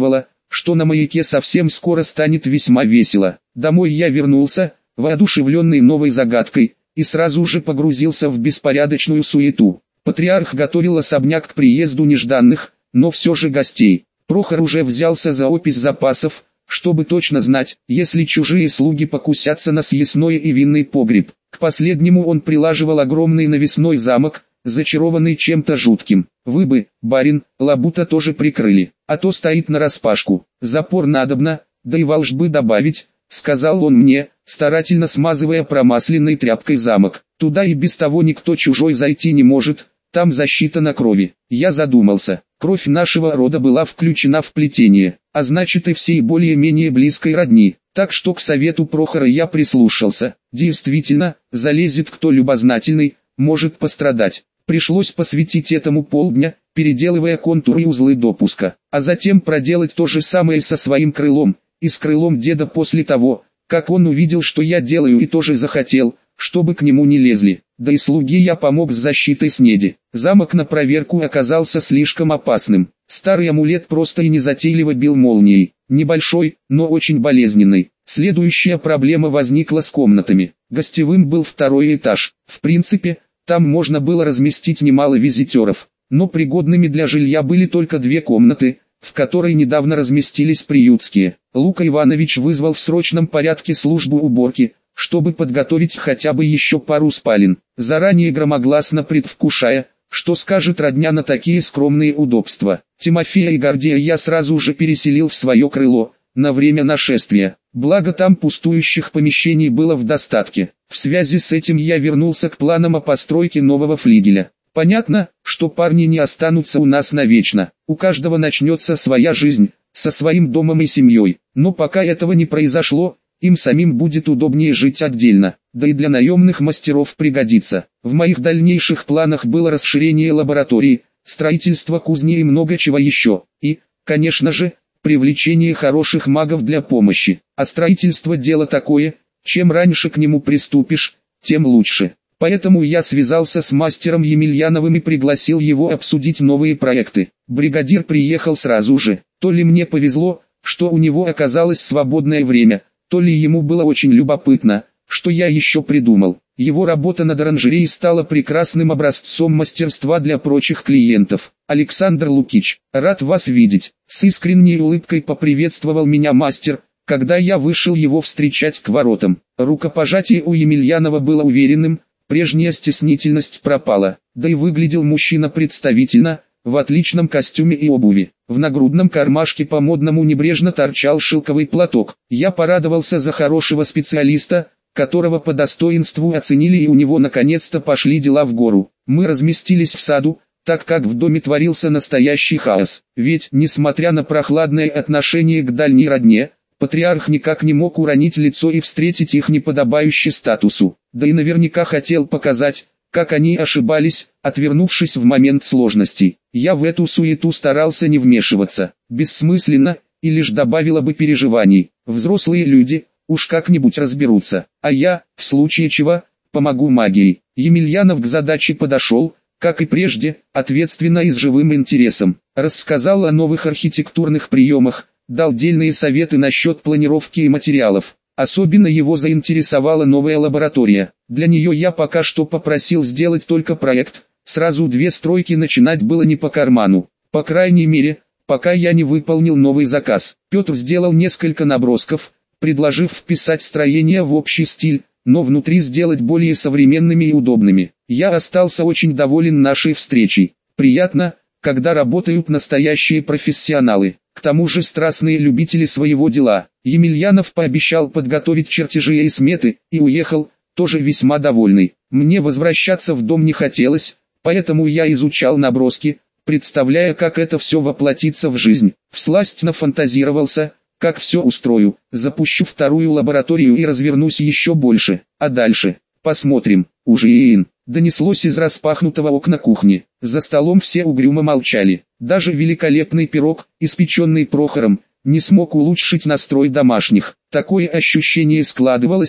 что на маяке совсем скоро станет весьма весело. Домой я вернулся, воодушевленный новой загадкой, и сразу же погрузился в беспорядочную суету. Патриарх готовил особняк к приезду нежданных, но все же гостей. Прохор уже взялся за опись запасов, чтобы точно знать, если чужие слуги покусятся на съестное и винный погреб. К последнему он прилаживал огромный навесной замок, зачарованный чем-то жутким. Вы бы, барин, лабута тоже прикрыли, а то стоит нараспашку. Запор надобно, да и волжбы добавить, сказал он мне, старательно смазывая промасленной тряпкой замок. Туда и без того никто чужой зайти не может, там защита на крови. Я задумался, кровь нашего рода была включена в плетение, а значит и всей более-менее близкой родни. Так что к совету Прохора я прислушался. Действительно, залезет кто любознательный, может пострадать. Пришлось посвятить этому полдня, переделывая контуры и узлы допуска, а затем проделать то же самое со своим крылом, и с крылом деда после того, как он увидел, что я делаю, и тоже захотел, чтобы к нему не лезли. Да и слуге я помог с защитой снеди. Замок на проверку оказался слишком опасным. Старый амулет просто и незатейливо бил молнией. Небольшой, но очень болезненный. Следующая проблема возникла с комнатами. Гостевым был второй этаж. В принципе, там можно было разместить немало визитеров. Но пригодными для жилья были только две комнаты, в которой недавно разместились приютские. Лука Иванович вызвал в срочном порядке службу уборки, чтобы подготовить хотя бы еще пару спален, заранее громогласно предвкушая, что скажет родня на такие скромные удобства. Тимофея и Гордея я сразу же переселил в свое крыло, на время нашествия, благо там пустующих помещений было в достатке. В связи с этим я вернулся к планам о постройке нового флигеля. Понятно, что парни не останутся у нас навечно, у каждого начнется своя жизнь, со своим домом и семьей, но пока этого не произошло, им самим будет удобнее жить отдельно, да и для наемных мастеров пригодится. В моих дальнейших планах было расширение лаборатории, строительство кузни и много чего еще, и, конечно же, привлечение хороших магов для помощи. А строительство дело такое, чем раньше к нему приступишь, тем лучше. Поэтому я связался с мастером Емельяновым и пригласил его обсудить новые проекты. Бригадир приехал сразу же. То ли мне повезло, что у него оказалось свободное время, то ли ему было очень любопытно, что я еще придумал. Его работа над оранжереей стала прекрасным образцом мастерства для прочих клиентов. «Александр Лукич, рад вас видеть», — с искренней улыбкой поприветствовал меня мастер, когда я вышел его встречать к воротам. Рукопожатие у Емельянова было уверенным, прежняя стеснительность пропала, да и выглядел мужчина представительно, в отличном костюме и обуви. В нагрудном кармашке по-модному небрежно торчал шелковый платок. Я порадовался за хорошего специалиста, которого по достоинству оценили, и у него наконец-то пошли дела в гору. Мы разместились в саду, так как в доме творился настоящий хаос. Ведь, несмотря на прохладное отношение к дальней родне, патриарх никак не мог уронить лицо и встретить их неподобающе статусу. Да и наверняка хотел показать, как они ошибались, отвернувшись в момент сложностей. Я в эту суету старался не вмешиваться. Бессмысленно, и лишь добавило бы переживаний. Взрослые люди, уж как-нибудь разберутся. А я, в случае чего, помогу магией. Емельянов к задаче подошел, как и прежде, ответственно и с живым интересом. Рассказал о новых архитектурных приемах, дал дельные советы насчет планировки и материалов. Особенно его заинтересовала новая лаборатория. Для нее я пока что попросил сделать только проект, сразу две стройки начинать было не по карману. По крайней мере, пока я не выполнил новый заказ. Петр сделал несколько набросков, предложив вписать строение в общий стиль, но внутри сделать более современными и удобными. Я остался очень доволен нашей встречей. Приятно, когда работают настоящие профессионалы. К тому же страстные любители своего дела. Емельянов пообещал подготовить чертежи и сметы, и уехал, тоже весьма довольный. Мне возвращаться в дом не хотелось, поэтому я изучал наброски, представляя, как это все воплотится в жизнь. Всласть нафантазировался, как все устрою, запущу вторую лабораторию и развернусь еще больше, а дальше, посмотрим, уже ин. Донеслось из распахнутого окна кухни. За столом все угрюмо молчали. Даже великолепный пирог, испеченный Прохором, не смог улучшить настрой домашних. Такое ощущение складывалось,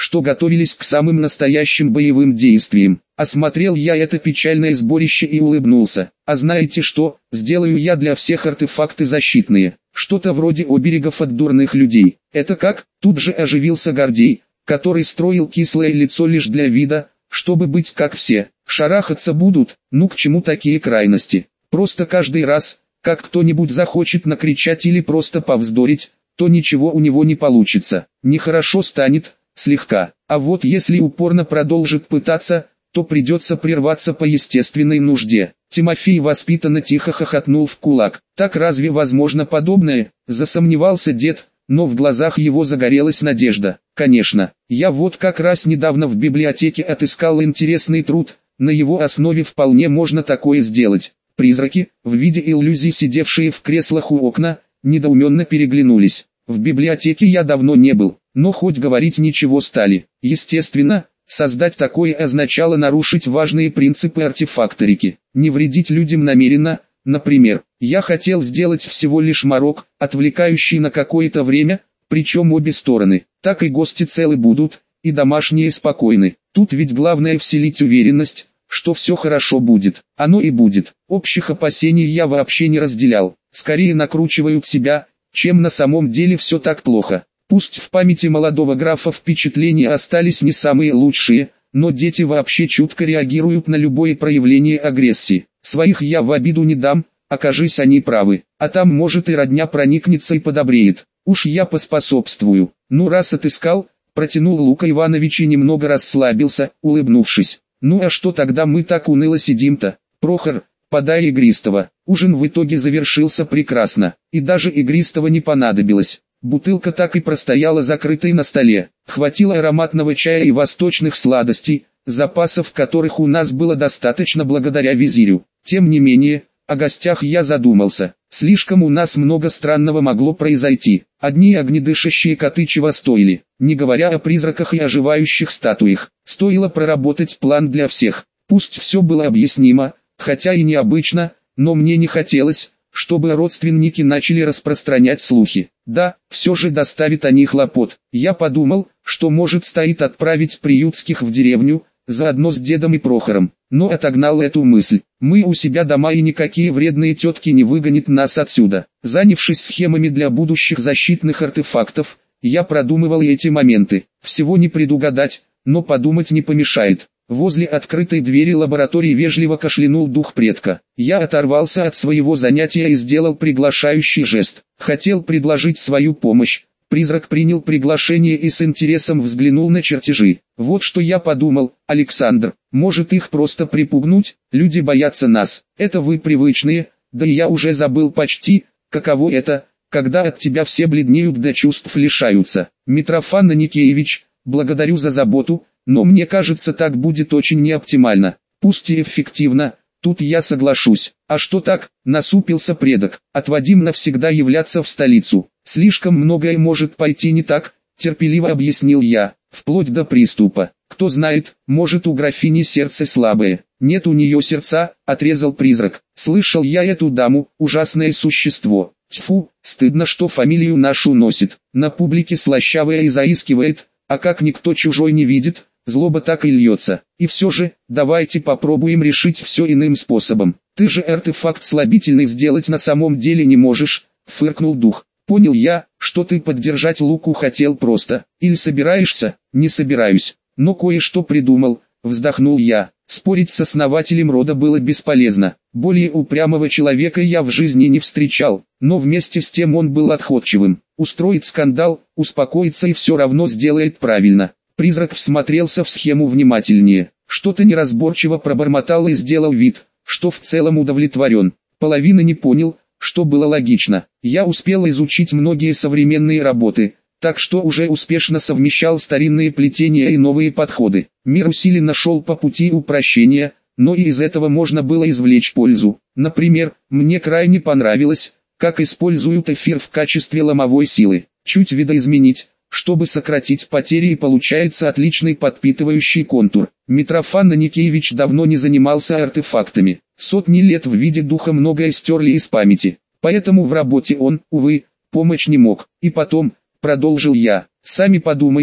что готовились к самым настоящим боевым действиям. Осмотрел я это печальное сборище и улыбнулся. А знаете что, сделаю я для всех артефакты защитные, что-то вроде оберегов от дурных людей. Это как? Тут же оживился Гордей, который строил кислое лицо лишь для вида, чтобы быть как все. Шарахаться будут, ну к чему такие крайности? Просто каждый раз, как кто-нибудь захочет накричать или просто повздорить, то ничего у него не получится. Нехорошо станет, слегка. А вот если упорно продолжит пытаться, то придется прерваться по естественной нужде. Тимофей воспитанно тихо хохотнул в кулак. Так разве возможно подобное? Засомневался дед, но в глазах его загорелась надежда. Конечно, я вот как раз недавно в библиотеке отыскал интересный труд, на его основе вполне можно такое сделать. Призраки, в виде иллюзий сидевшие в креслах у окна, недоуменно переглянулись. В библиотеке я давно не был, но хоть говорить ничего стали. Естественно, создать такое означало нарушить важные принципы артефакторики. Не вредить людям намеренно, например. Я хотел сделать всего лишь морок, отвлекающий на какое-то время, причем обе стороны. Так и гости целы будут, и домашние спокойны. Тут ведь главное вселить уверенность, что все хорошо будет. Оно и будет. Общих опасений я вообще не разделял. Скорее накручивают себя, чем на самом деле все так плохо. Пусть в памяти молодого графа впечатления остались не самые лучшие, но дети вообще чутко реагируют на любое проявление агрессии. Своих я в обиду не дам, окажись они правы. А там может и родня проникнется и подобреет. Уж я поспособствую. Ну раз отыскал, протянул Лука Иванович и немного расслабился, улыбнувшись. Ну а что тогда мы так уныло сидим-то? Прохор, подай игристого. Ужин в итоге завершился прекрасно, и даже игристого не понадобилось. Бутылка так и простояла закрытой на столе. Хватило ароматного чая и восточных сладостей, запасов которых у нас было достаточно благодаря визирю. Тем не менее, о гостях я задумался. Слишком у нас много странного могло произойти. Одни огнедышащие коты чего стоили, не говоря о призраках и оживающих статуях. Стоило проработать план для всех. Пусть все было объяснимо, хотя и необычно, но мне не хотелось, чтобы родственники начали распространять слухи. Да, все же доставит они хлопот. Я подумал, что может стоит отправить приютских в деревню, заодно с дедом и Прохором, но отогнал эту мысль. Мы у себя дома, и никакие вредные тетки не выгонят нас отсюда. Занявшись схемами для будущих защитных артефактов, я продумывал эти моменты. Всего не предугадать, но подумать не помешает. Возле открытой двери лаборатории вежливо кашлянул дух предка. Я оторвался от своего занятия и сделал приглашающий жест. Хотел предложить свою помощь. Призрак принял приглашение и с интересом взглянул на чертежи. Вот что я подумал: Александр, может их просто припугнуть? Люди боятся нас. Это вы привычные, да и я уже забыл почти, каково это, когда от тебя все бледнеют да чувств лишаются. Митрофан Аникеевич, благодарю за заботу, но мне кажется, так будет очень неоптимально. Пусть и эффективно, тут я соглашусь. А что так, насупился предок, от Вадим навсегда являться в столицу. Слишком многое может пойти не так, терпеливо объяснил я, вплоть до приступа. Кто знает, может у графини сердце слабое. Нет у нее сердца, отрезал призрак. Слышал я эту даму, ужасное существо. Тьфу, стыдно, что фамилию нашу носит. На публике слащавая и заискивает, а как никто чужой не видит, злоба так и льется. И все же, давайте попробуем решить все иным способом. Ты же артефакт слабительный сделать на самом деле не можешь, фыркнул дух. Понял я, что ты поддержать Луку хотел просто. Или собираешься? Не собираюсь, но кое-что придумал, вздохнул я. Спорить с основателем рода было бесполезно. Более упрямого человека я в жизни не встречал, но вместе с тем он был отходчивым. Устроит скандал, успокоится и все равно сделает правильно. Призрак всмотрелся в схему внимательнее. Что-то неразборчиво пробормотал и сделал вид, что в целом удовлетворен. Половины не понял, что было логично. Я успел изучить многие современные работы, так что уже успешно совмещал старинные плетения и новые подходы. Мир усиленно шел по пути упрощения, но и из этого можно было извлечь пользу. Например, мне крайне понравилось, как используют эфир в качестве ломовой силы. Чуть видоизменить, чтобы сократить потери, и получается отличный подпитывающий контур. Митрофан Аникеевич давно не занимался артефактами. Сотни лет в виде духа многое стерли из памяти. Поэтому в работе он, увы, помочь не мог. И потом, продолжил я, сами подумайте,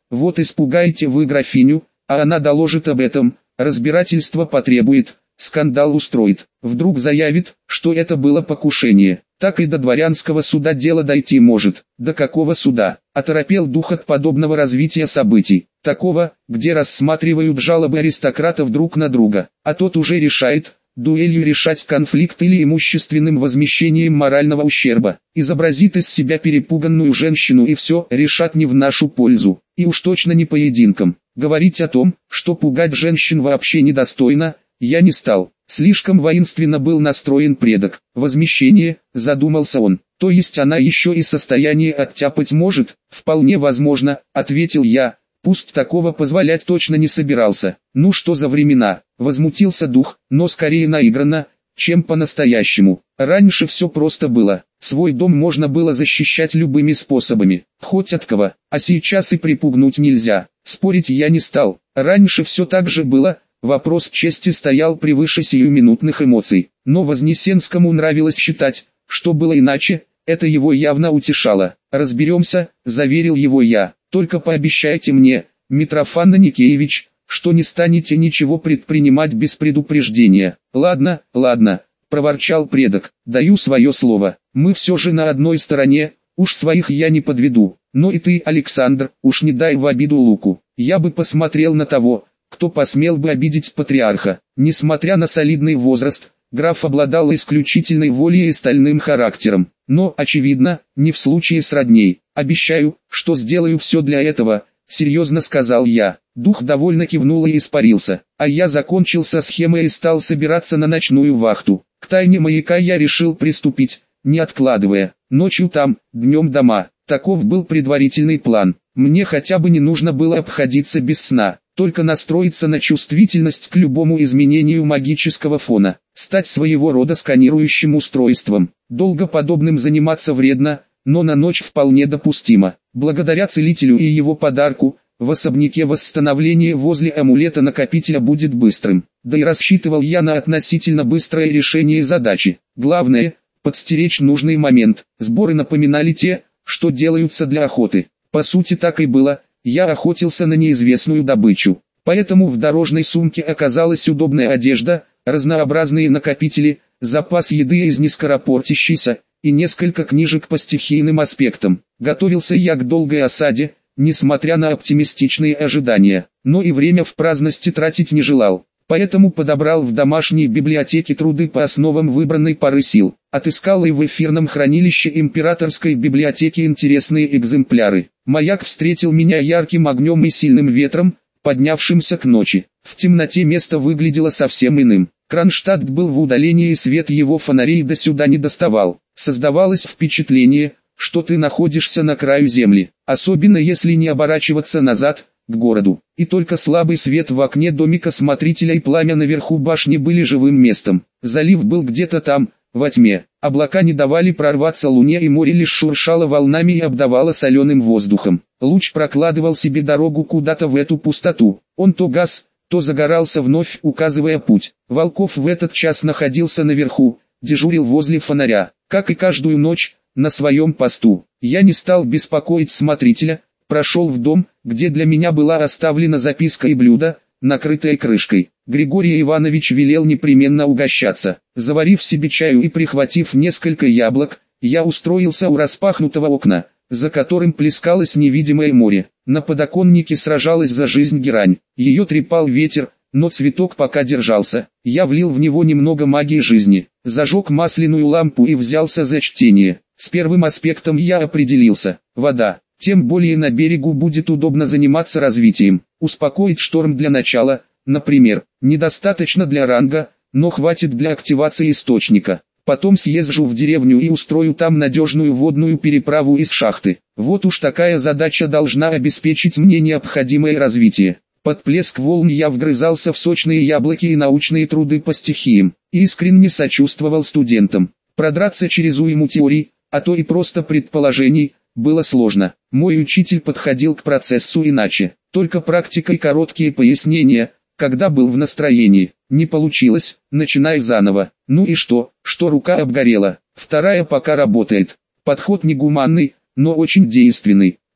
Вот испугаете вы графиню, а она доложит об этом, разбирательство потребует, скандал устроит, вдруг заявит, что это было покушение. Так и до дворянского суда дело дойти может. До какого суда? Оторопел дух от подобного развития событий. Такого, где рассматривают жалобы аристократов друг на друга, а тот уже решает, дуэлью решать конфликт или имущественным возмещением морального ущерба. Изобразит из себя перепуганную женщину и все решат не в нашу пользу, и уж точно не поединком. Говорить о том, что пугать женщин вообще недостойно, я не стал. Слишком воинственно был настроен предок. Возмещение, задумался он. То есть она еще и состояние оттяпать может? Вполне возможно, ответил я. Пусть такого позволять точно не собирался. Ну что за времена? Возмутился дух, но скорее наигранно, чем по-настоящему. Раньше все просто было. Свой дом можно было защищать любыми способами, хоть от кого. А сейчас и припугнуть нельзя. Спорить я не стал. Раньше все так же было. Вопрос чести стоял превыше сиюминутных эмоций, но Вознесенскому нравилось считать, что было иначе, это его явно утешало. «Разберемся», — заверил его я, — «только пообещайте мне, Митрофан Никеевич, что не станете ничего предпринимать без предупреждения». «Ладно, ладно», — проворчал предок, — «даю свое слово, мы все же на одной стороне, уж своих я не подведу, но и ты, Александр, уж не дай в обиду Луку, я бы посмотрел на того, кто посмел бы обидеть патриарха». Несмотря на солидный возраст, граф обладал исключительной волей и стальным характером, но, очевидно, не в случае с родней. «Обещаю, что сделаю все для этого», — серьезно сказал я. Дух довольно кивнул и испарился, а я закончил со схемой и стал собираться на ночную вахту. К тайне маяка я решил приступить, не откладывая. Ночью там, днем дома. Таков был предварительный план. Мне хотя бы не нужно было обходиться без сна, только настроиться на чувствительность к любому изменению магического фона, стать своего рода сканирующим устройством. Долго подобным заниматься вредно, но на ночь вполне допустимо. Благодаря целителю и его подарку, в особняке восстановление возле амулета-накопителя будет быстрым. Да и рассчитывал я на относительно быстрое решение задачи. Главное – подстеречь нужный момент. Сборы напоминали те, что делаются для охоты. По сути так и было, я охотился на неизвестную добычу. Поэтому в дорожной сумке оказалась удобная одежда, разнообразные накопители, запас еды из нескоропортящейся, и несколько книжек по стихийным аспектам. Готовился я к долгой осаде, несмотря на оптимистичные ожидания, но и время в праздности тратить не желал. Поэтому подобрал в домашней библиотеке труды по основам выбранной пары сил. Отыскал и в эфирном хранилище императорской библиотеки интересные экземпляры. Маяк встретил меня ярким огнем и сильным ветром, поднявшимся к ночи. В темноте место выглядело совсем иным. Кронштадт был в удалении и свет его фонарей до сюда не доставал. Создавалось впечатление, что ты находишься на краю земли, особенно если не оборачиваться назад, к городу. И только слабый свет в окне домика смотрителя и пламя наверху башни были живым местом. Залив был где-то там, во тьме. Облака не давали прорваться луне, и море лишь шуршало волнами и обдавало соленым воздухом. Луч прокладывал себе дорогу куда-то в эту пустоту. Он то гас, то загорался вновь, указывая путь. Волков в этот час находился наверху, дежурил возле фонаря, как и каждую ночь, на своем посту. Я не стал беспокоить смотрителя, прошел в дом, где для меня была оставлена записка и блюдо, накрытое крышкой. Григорий Иванович велел непременно угощаться. Заварив себе чаю и прихватив несколько яблок, я устроился у распахнутого окна, за которым плескалось невидимое море. На подоконнике сражалась за жизнь герань. Ее трепал ветер, но цветок пока держался. Я влил в него немного магии жизни, зажег масляную лампу и взялся за чтение. С первым аспектом я определился. Вода. Тем более на берегу будет удобно заниматься развитием. Успокоить шторм для начала, например, недостаточно для ранга, но хватит для активации источника. Потом съезжу в деревню и устрою там надежную водную переправу из шахты. Вот уж такая задача должна обеспечить мне необходимое развитие. Под плеск волн я вгрызался в сочные яблоки и научные труды по стихиям, и искренне сочувствовал студентам. Продраться через уйму теорий, а то и просто предположений, было сложно. Мой учитель подходил к процессу иначе, только практикой короткие пояснения, когда был в настроении. Не получилось, начинай заново. Ну и что, что рука обгорела, вторая пока работает. Подход негуманный, но очень действенный.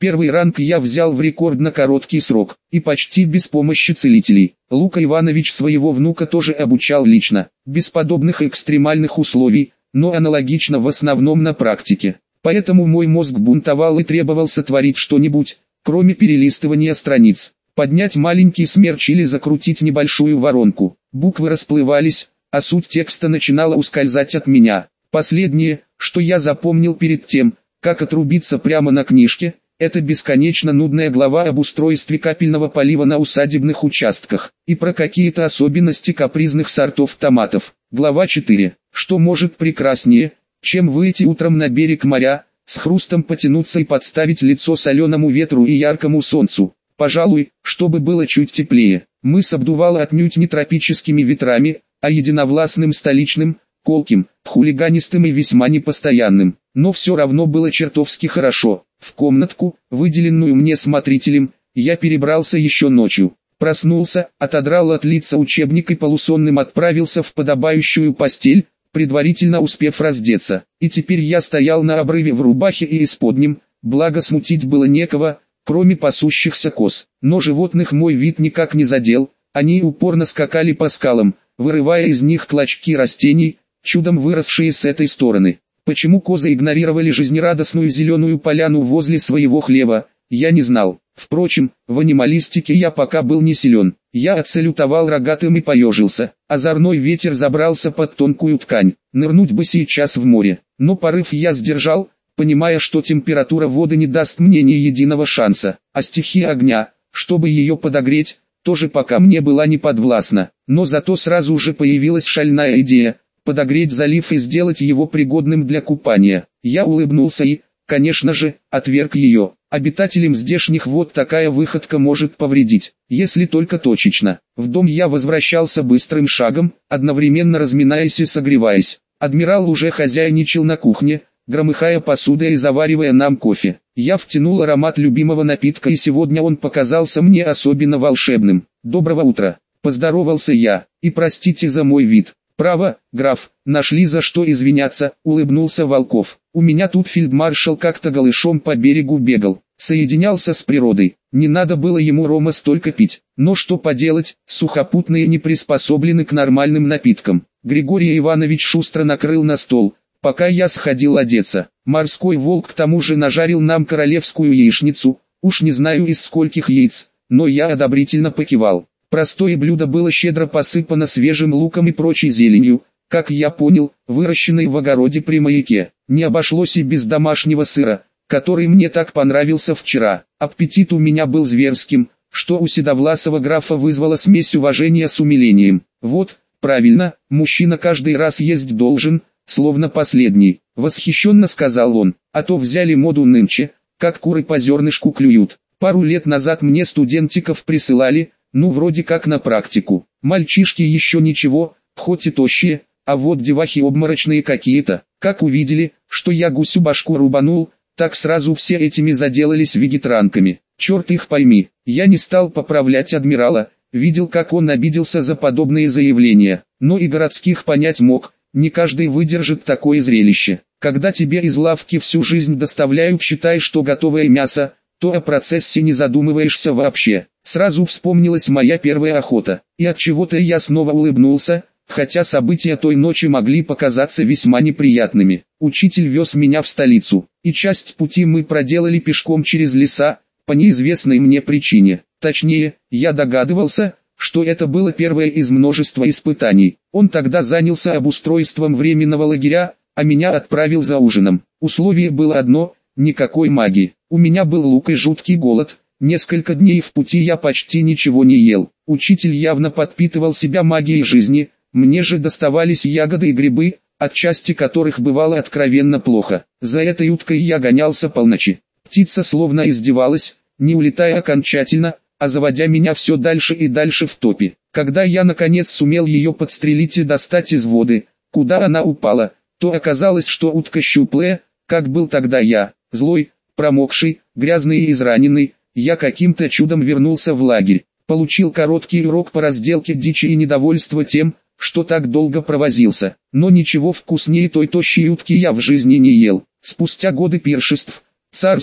Первый ранг я взял в рекордно короткий срок, и почти без помощи целителей. Лука Иванович своего внука тоже обучал лично, без подобных экстремальных условий, но аналогично в основном на практике. Поэтому мой мозг бунтовал и требовал сотворить что-нибудь, кроме перелистывания страниц. Поднять маленький смерч или закрутить небольшую воронку. Буквы расплывались, а суть текста начинала ускользать от меня. Последнее, что я запомнил перед тем, как отрубиться прямо на книжке, это бесконечно нудная глава об устройстве капельного полива на усадебных участках, и про какие-то особенности капризных сортов томатов. Глава четыре. Что может прекраснее, чем выйти утром на берег моря, с хрустом потянуться и подставить лицо соленому ветру и яркому солнцу. Пожалуй, чтобы было чуть теплее. Мыс обдувало отнюдь не тропическими ветрами, а единовластным столичным, колким, хулиганистым и весьма непостоянным. Но все равно было чертовски хорошо. В комнатку, выделенную мне смотрителем, я перебрался еще ночью. Проснулся, отодрал от лица учебник и полусонным отправился в подобающую постель, предварительно успев раздеться. И теперь я стоял на обрыве в рубахе и исподнем, благо смутить было некого, кроме пасущихся коз. Но животных мой вид никак не задел, они упорно скакали по скалам, вырывая из них клочки растений, чудом выросшие с этой стороны. Почему козы игнорировали жизнерадостную зеленую поляну возле своего хлева, я не знал. Впрочем, в анималистике я пока был не силен. Я отсалютовал рогатым и поежился. Озорной ветер забрался под тонкую ткань. Нырнуть бы сейчас в море. Но порыв я сдержал, понимая, что температура воды не даст мне ни единого шанса. А стихия огня, чтобы ее подогреть, тоже пока мне была не подвластна. Но зато сразу же появилась шальная идея – подогреть залив и сделать его пригодным для купания. Я улыбнулся и, конечно же, отверг ее. Обитателям здешних вод такая выходка может повредить, если только точечно. В дом я возвращался быстрым шагом, одновременно разминаясь и согреваясь. Адмирал уже хозяйничал на кухне, громыхая посудой и заваривая нам кофе. Я втянул аромат любимого напитка, и сегодня он показался мне особенно волшебным. «Доброго утра», — поздоровался я, — «и простите за мой вид». «Право, граф, нашли за что извиняться», — улыбнулся Волков. «У меня тут фельдмаршал как-то голышом по берегу бегал, соединялся с природой, не надо было ему рома столько пить. Но что поделать, сухопутные не приспособлены к нормальным напиткам». Григорий Иванович шустро накрыл на стол, пока я сходил одеться. Морской волк к тому же нажарил нам королевскую яичницу, уж не знаю из скольких яиц, но я одобрительно покивал. Простое блюдо было щедро посыпано свежим луком и прочей зеленью, как я понял, выращенной в огороде при маяке. Не обошлось и без домашнего сыра, который мне так понравился вчера. Аппетит у меня был зверским, что у седовласого графа вызвало смесь уважения с умилением. «Вот, правильно, мужчина каждый раз есть должен, словно последний», — восхищенно сказал он. «А то взяли моду нынче, как куры по зернышку клюют. Пару лет назад мне студентиков присылали, ну вроде как на практику. Мальчишки еще ничего, хоть и тощие, а вот девахи обморочные какие-то. Как увидели, что я гусю башку рубанул, так сразу все этими заделались вегетаранками. Черт их пойми, я не стал поправлять адмирала, видел, как он обиделся за подобные заявления. Но и городских понять мог, не каждый выдержит такое зрелище. Когда тебе из лавки всю жизнь доставляют, считай, что готовое мясо, то о процессе не задумываешься вообще. Сразу вспомнилась моя первая охота, и от чего-то я снова улыбнулся, хотя события той ночи могли показаться весьма неприятными. Учитель вез меня в столицу, и часть пути мы проделали пешком через леса, по неизвестной мне причине. Точнее, я догадывался, что это было первое из множества испытаний. Он тогда занялся обустройством временного лагеря, а меня отправил за ужином. Условие было одно – никакой магии. У меня был лук и жуткий голод. Несколько дней в пути я почти ничего не ел. Учитель явно подпитывал себя магией жизни, мне же доставались ягоды и грибы, от части которых бывало откровенно плохо. За этой уткой я гонялся полночи. Птица словно издевалась, не улетая окончательно, а заводя меня все дальше и дальше в топе. Когда я наконец сумел ее подстрелить и достать из воды, куда она упала, то оказалось, что утка щуплая, как был тогда я, злой, промокший, грязный и израненный. Я каким-то чудом вернулся в лагерь, получил короткий урок по разделке дичи и недовольство тем, что так долго провозился. Но ничего вкуснее той тощей утки я в жизни не ел. Спустя годы пиршеств, царских,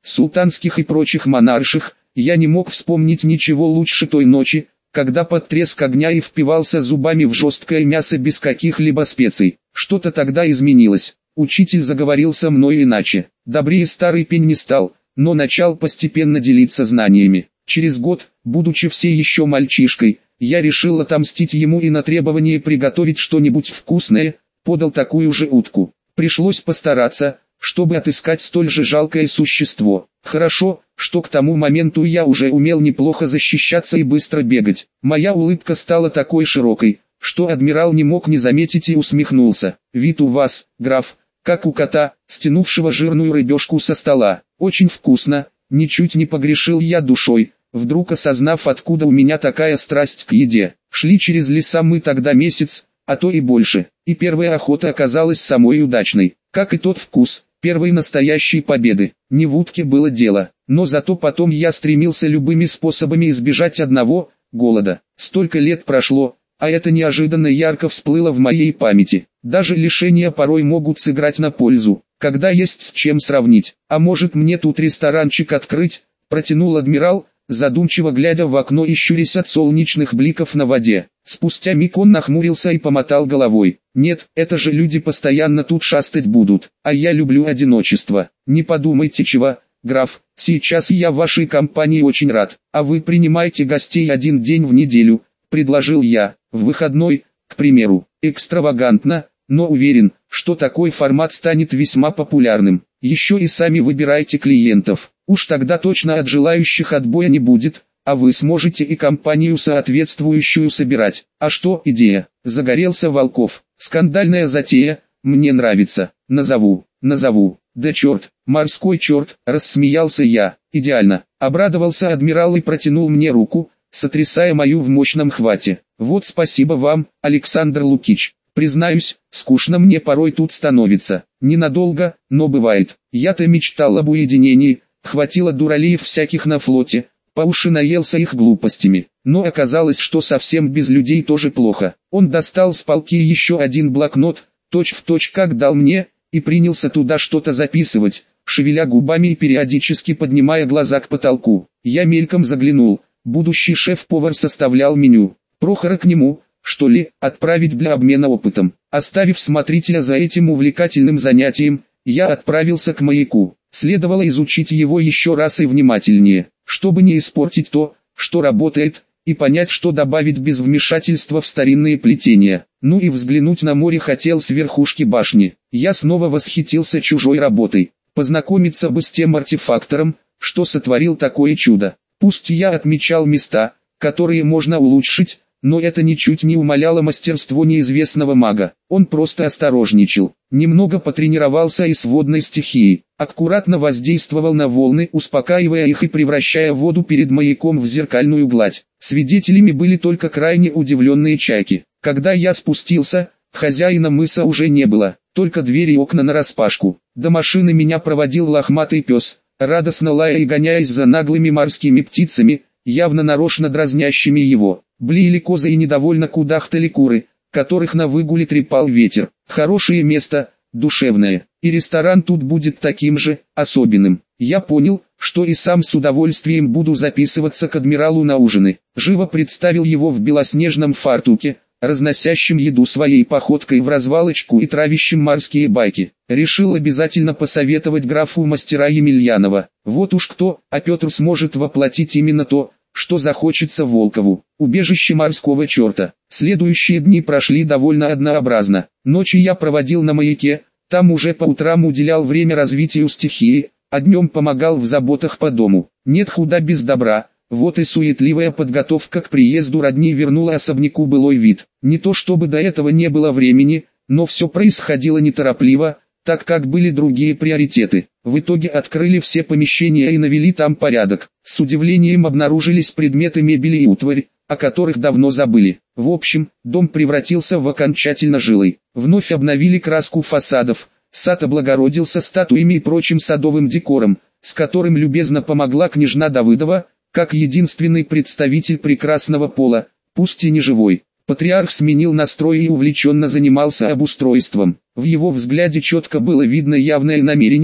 султанских и прочих монарших, я не мог вспомнить ничего лучше той ночи, когда под треск огня и впивался зубами в жесткое мясо без каких-либо специй. Что-то тогда изменилось. Учитель заговорил со мной иначе. Добрее старый пень не стал, но начал постепенно делиться знаниями. Через год, будучи все еще мальчишкой, я решил отомстить ему и на требование приготовить что-нибудь вкусное, подал такую же утку. Пришлось постараться, чтобы отыскать столь же жалкое существо. Хорошо, что к тому моменту я уже умел неплохо защищаться и быстро бегать. Моя улыбка стала такой широкой, что адмирал не мог не заметить и усмехнулся. «Вид у вас, граф, как у кота, стянувшего жирную рыбешку со стола. Очень вкусно», ничуть не погрешил я душой, вдруг осознав, откуда у меня такая страсть к еде. Шли через леса мы тогда месяц, а то и больше, и первая охота оказалась самой удачной, как и тот вкус первой настоящей победы. Не в утке было дело, но зато потом я стремился любыми способами избежать одного – голода. Столько лет прошло, а это неожиданно ярко всплыло в моей памяти. Даже лишения порой могут сыграть на пользу, когда есть с чем сравнить. А может, мне тут ресторанчик открыть, протянул адмирал, задумчиво глядя в окно и щурясь от солнечных бликов на воде. Спустя миг он нахмурился и помотал головой. «Нет, это же люди постоянно тут шастать будут, а я люблю одиночество. Не подумайте чего, граф, сейчас я в вашей компании очень рад, а вы принимаете гостей один день в неделю», предложил я, в выходной, к примеру. Экстравагантно, но уверен, что такой формат станет весьма популярным. Еще и сами выбирайте клиентов. Уж тогда точно от желающих отбоя не будет, а вы сможете и компанию соответствующую собирать. А что идея? Загорелся Волков. Скандальная затея, мне нравится. Назову, назову. Да черт, морской черт, рассмеялся я. Идеально. Обрадовался адмирал и протянул мне руку, сотрясая мою в мощном хвате. Вот спасибо вам, Александр Лукич. Признаюсь, скучно мне порой тут становится. Ненадолго, но бывает. Я-то мечтал об уединении, хватило дуралеев всяких на флоте, по уши наелся их глупостями. Но оказалось, что совсем без людей тоже плохо. Он достал с полки еще один блокнот, точь-в-точь как дал мне, и принялся туда что-то записывать, шевеля губами и периодически поднимая глаза к потолку. Я мельком заглянул, будущий шеф-повар составлял меню. Прохора к нему, что ли, отправить для обмена опытом. Оставив смотрителя за этим увлекательным занятием, я отправился к маяку. Следовало изучить его еще раз и внимательнее, чтобы не испортить то, что работает, и понять, что добавить без вмешательства в старинные плетения. Ну и взглянуть на море хотел с верхушки башни. Я снова восхитился чужой работой. Познакомиться бы с тем артефактором, что сотворил такое чудо. Пусть я отмечал места, которые можно улучшить, но это ничуть не умаляло мастерство неизвестного мага. Он просто осторожничал, немного потренировался и с водной стихией, аккуратно воздействовал на волны, успокаивая их и превращая воду перед маяком в зеркальную гладь. Свидетелями были только крайне удивленные чайки. Когда я спустился, хозяина мыса уже не было, только двери и окна нараспашку. До машины меня проводил лохматый пес, радостно лая и гоняясь за наглыми морскими птицами, явно нарочно дразнящими его. Блеяли козы и недовольно кудахтали куры, которых на выгуле трепал ветер. Хорошее место, душевное, и ресторан тут будет таким же, особенным. Я понял, что и сам с удовольствием буду записываться к адмиралу на ужины. Живо представил его в белоснежном фартуке, разносящим еду своей походкой в развалочку и травящим морские байки. Решил обязательно посоветовать графу мастера Емельянова. Вот уж кто, а Петр сможет воплотить именно то, что захочется Волкову. Убежище морского черта. Следующие дни прошли довольно однообразно. Ночи я проводил на маяке, там уже по утрам уделял время развитию стихии, а днем помогал в заботах по дому. Нет худа без добра, вот и суетливая подготовка к приезду родни вернула особняку былой вид. Не то чтобы до этого не было времени, но все происходило неторопливо, так как были другие приоритеты. В итоге открыли все помещения и навели там порядок. С удивлением обнаружились предметы мебели и утварь, о которых давно забыли. В общем, дом превратился в окончательно жилый. Вновь обновили краску фасадов, сад облагородился статуями и прочим садовым декором, с которым любезно помогла княжна Давыдова, как единственный представитель прекрасного пола, пусть и не живой. Патриарх сменил настрой и увлеченно занимался обустройством. В его взгляде четко было видно явное намерение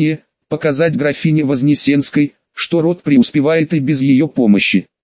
показать графине Вознесенской, что род преуспевает и без ее помощи.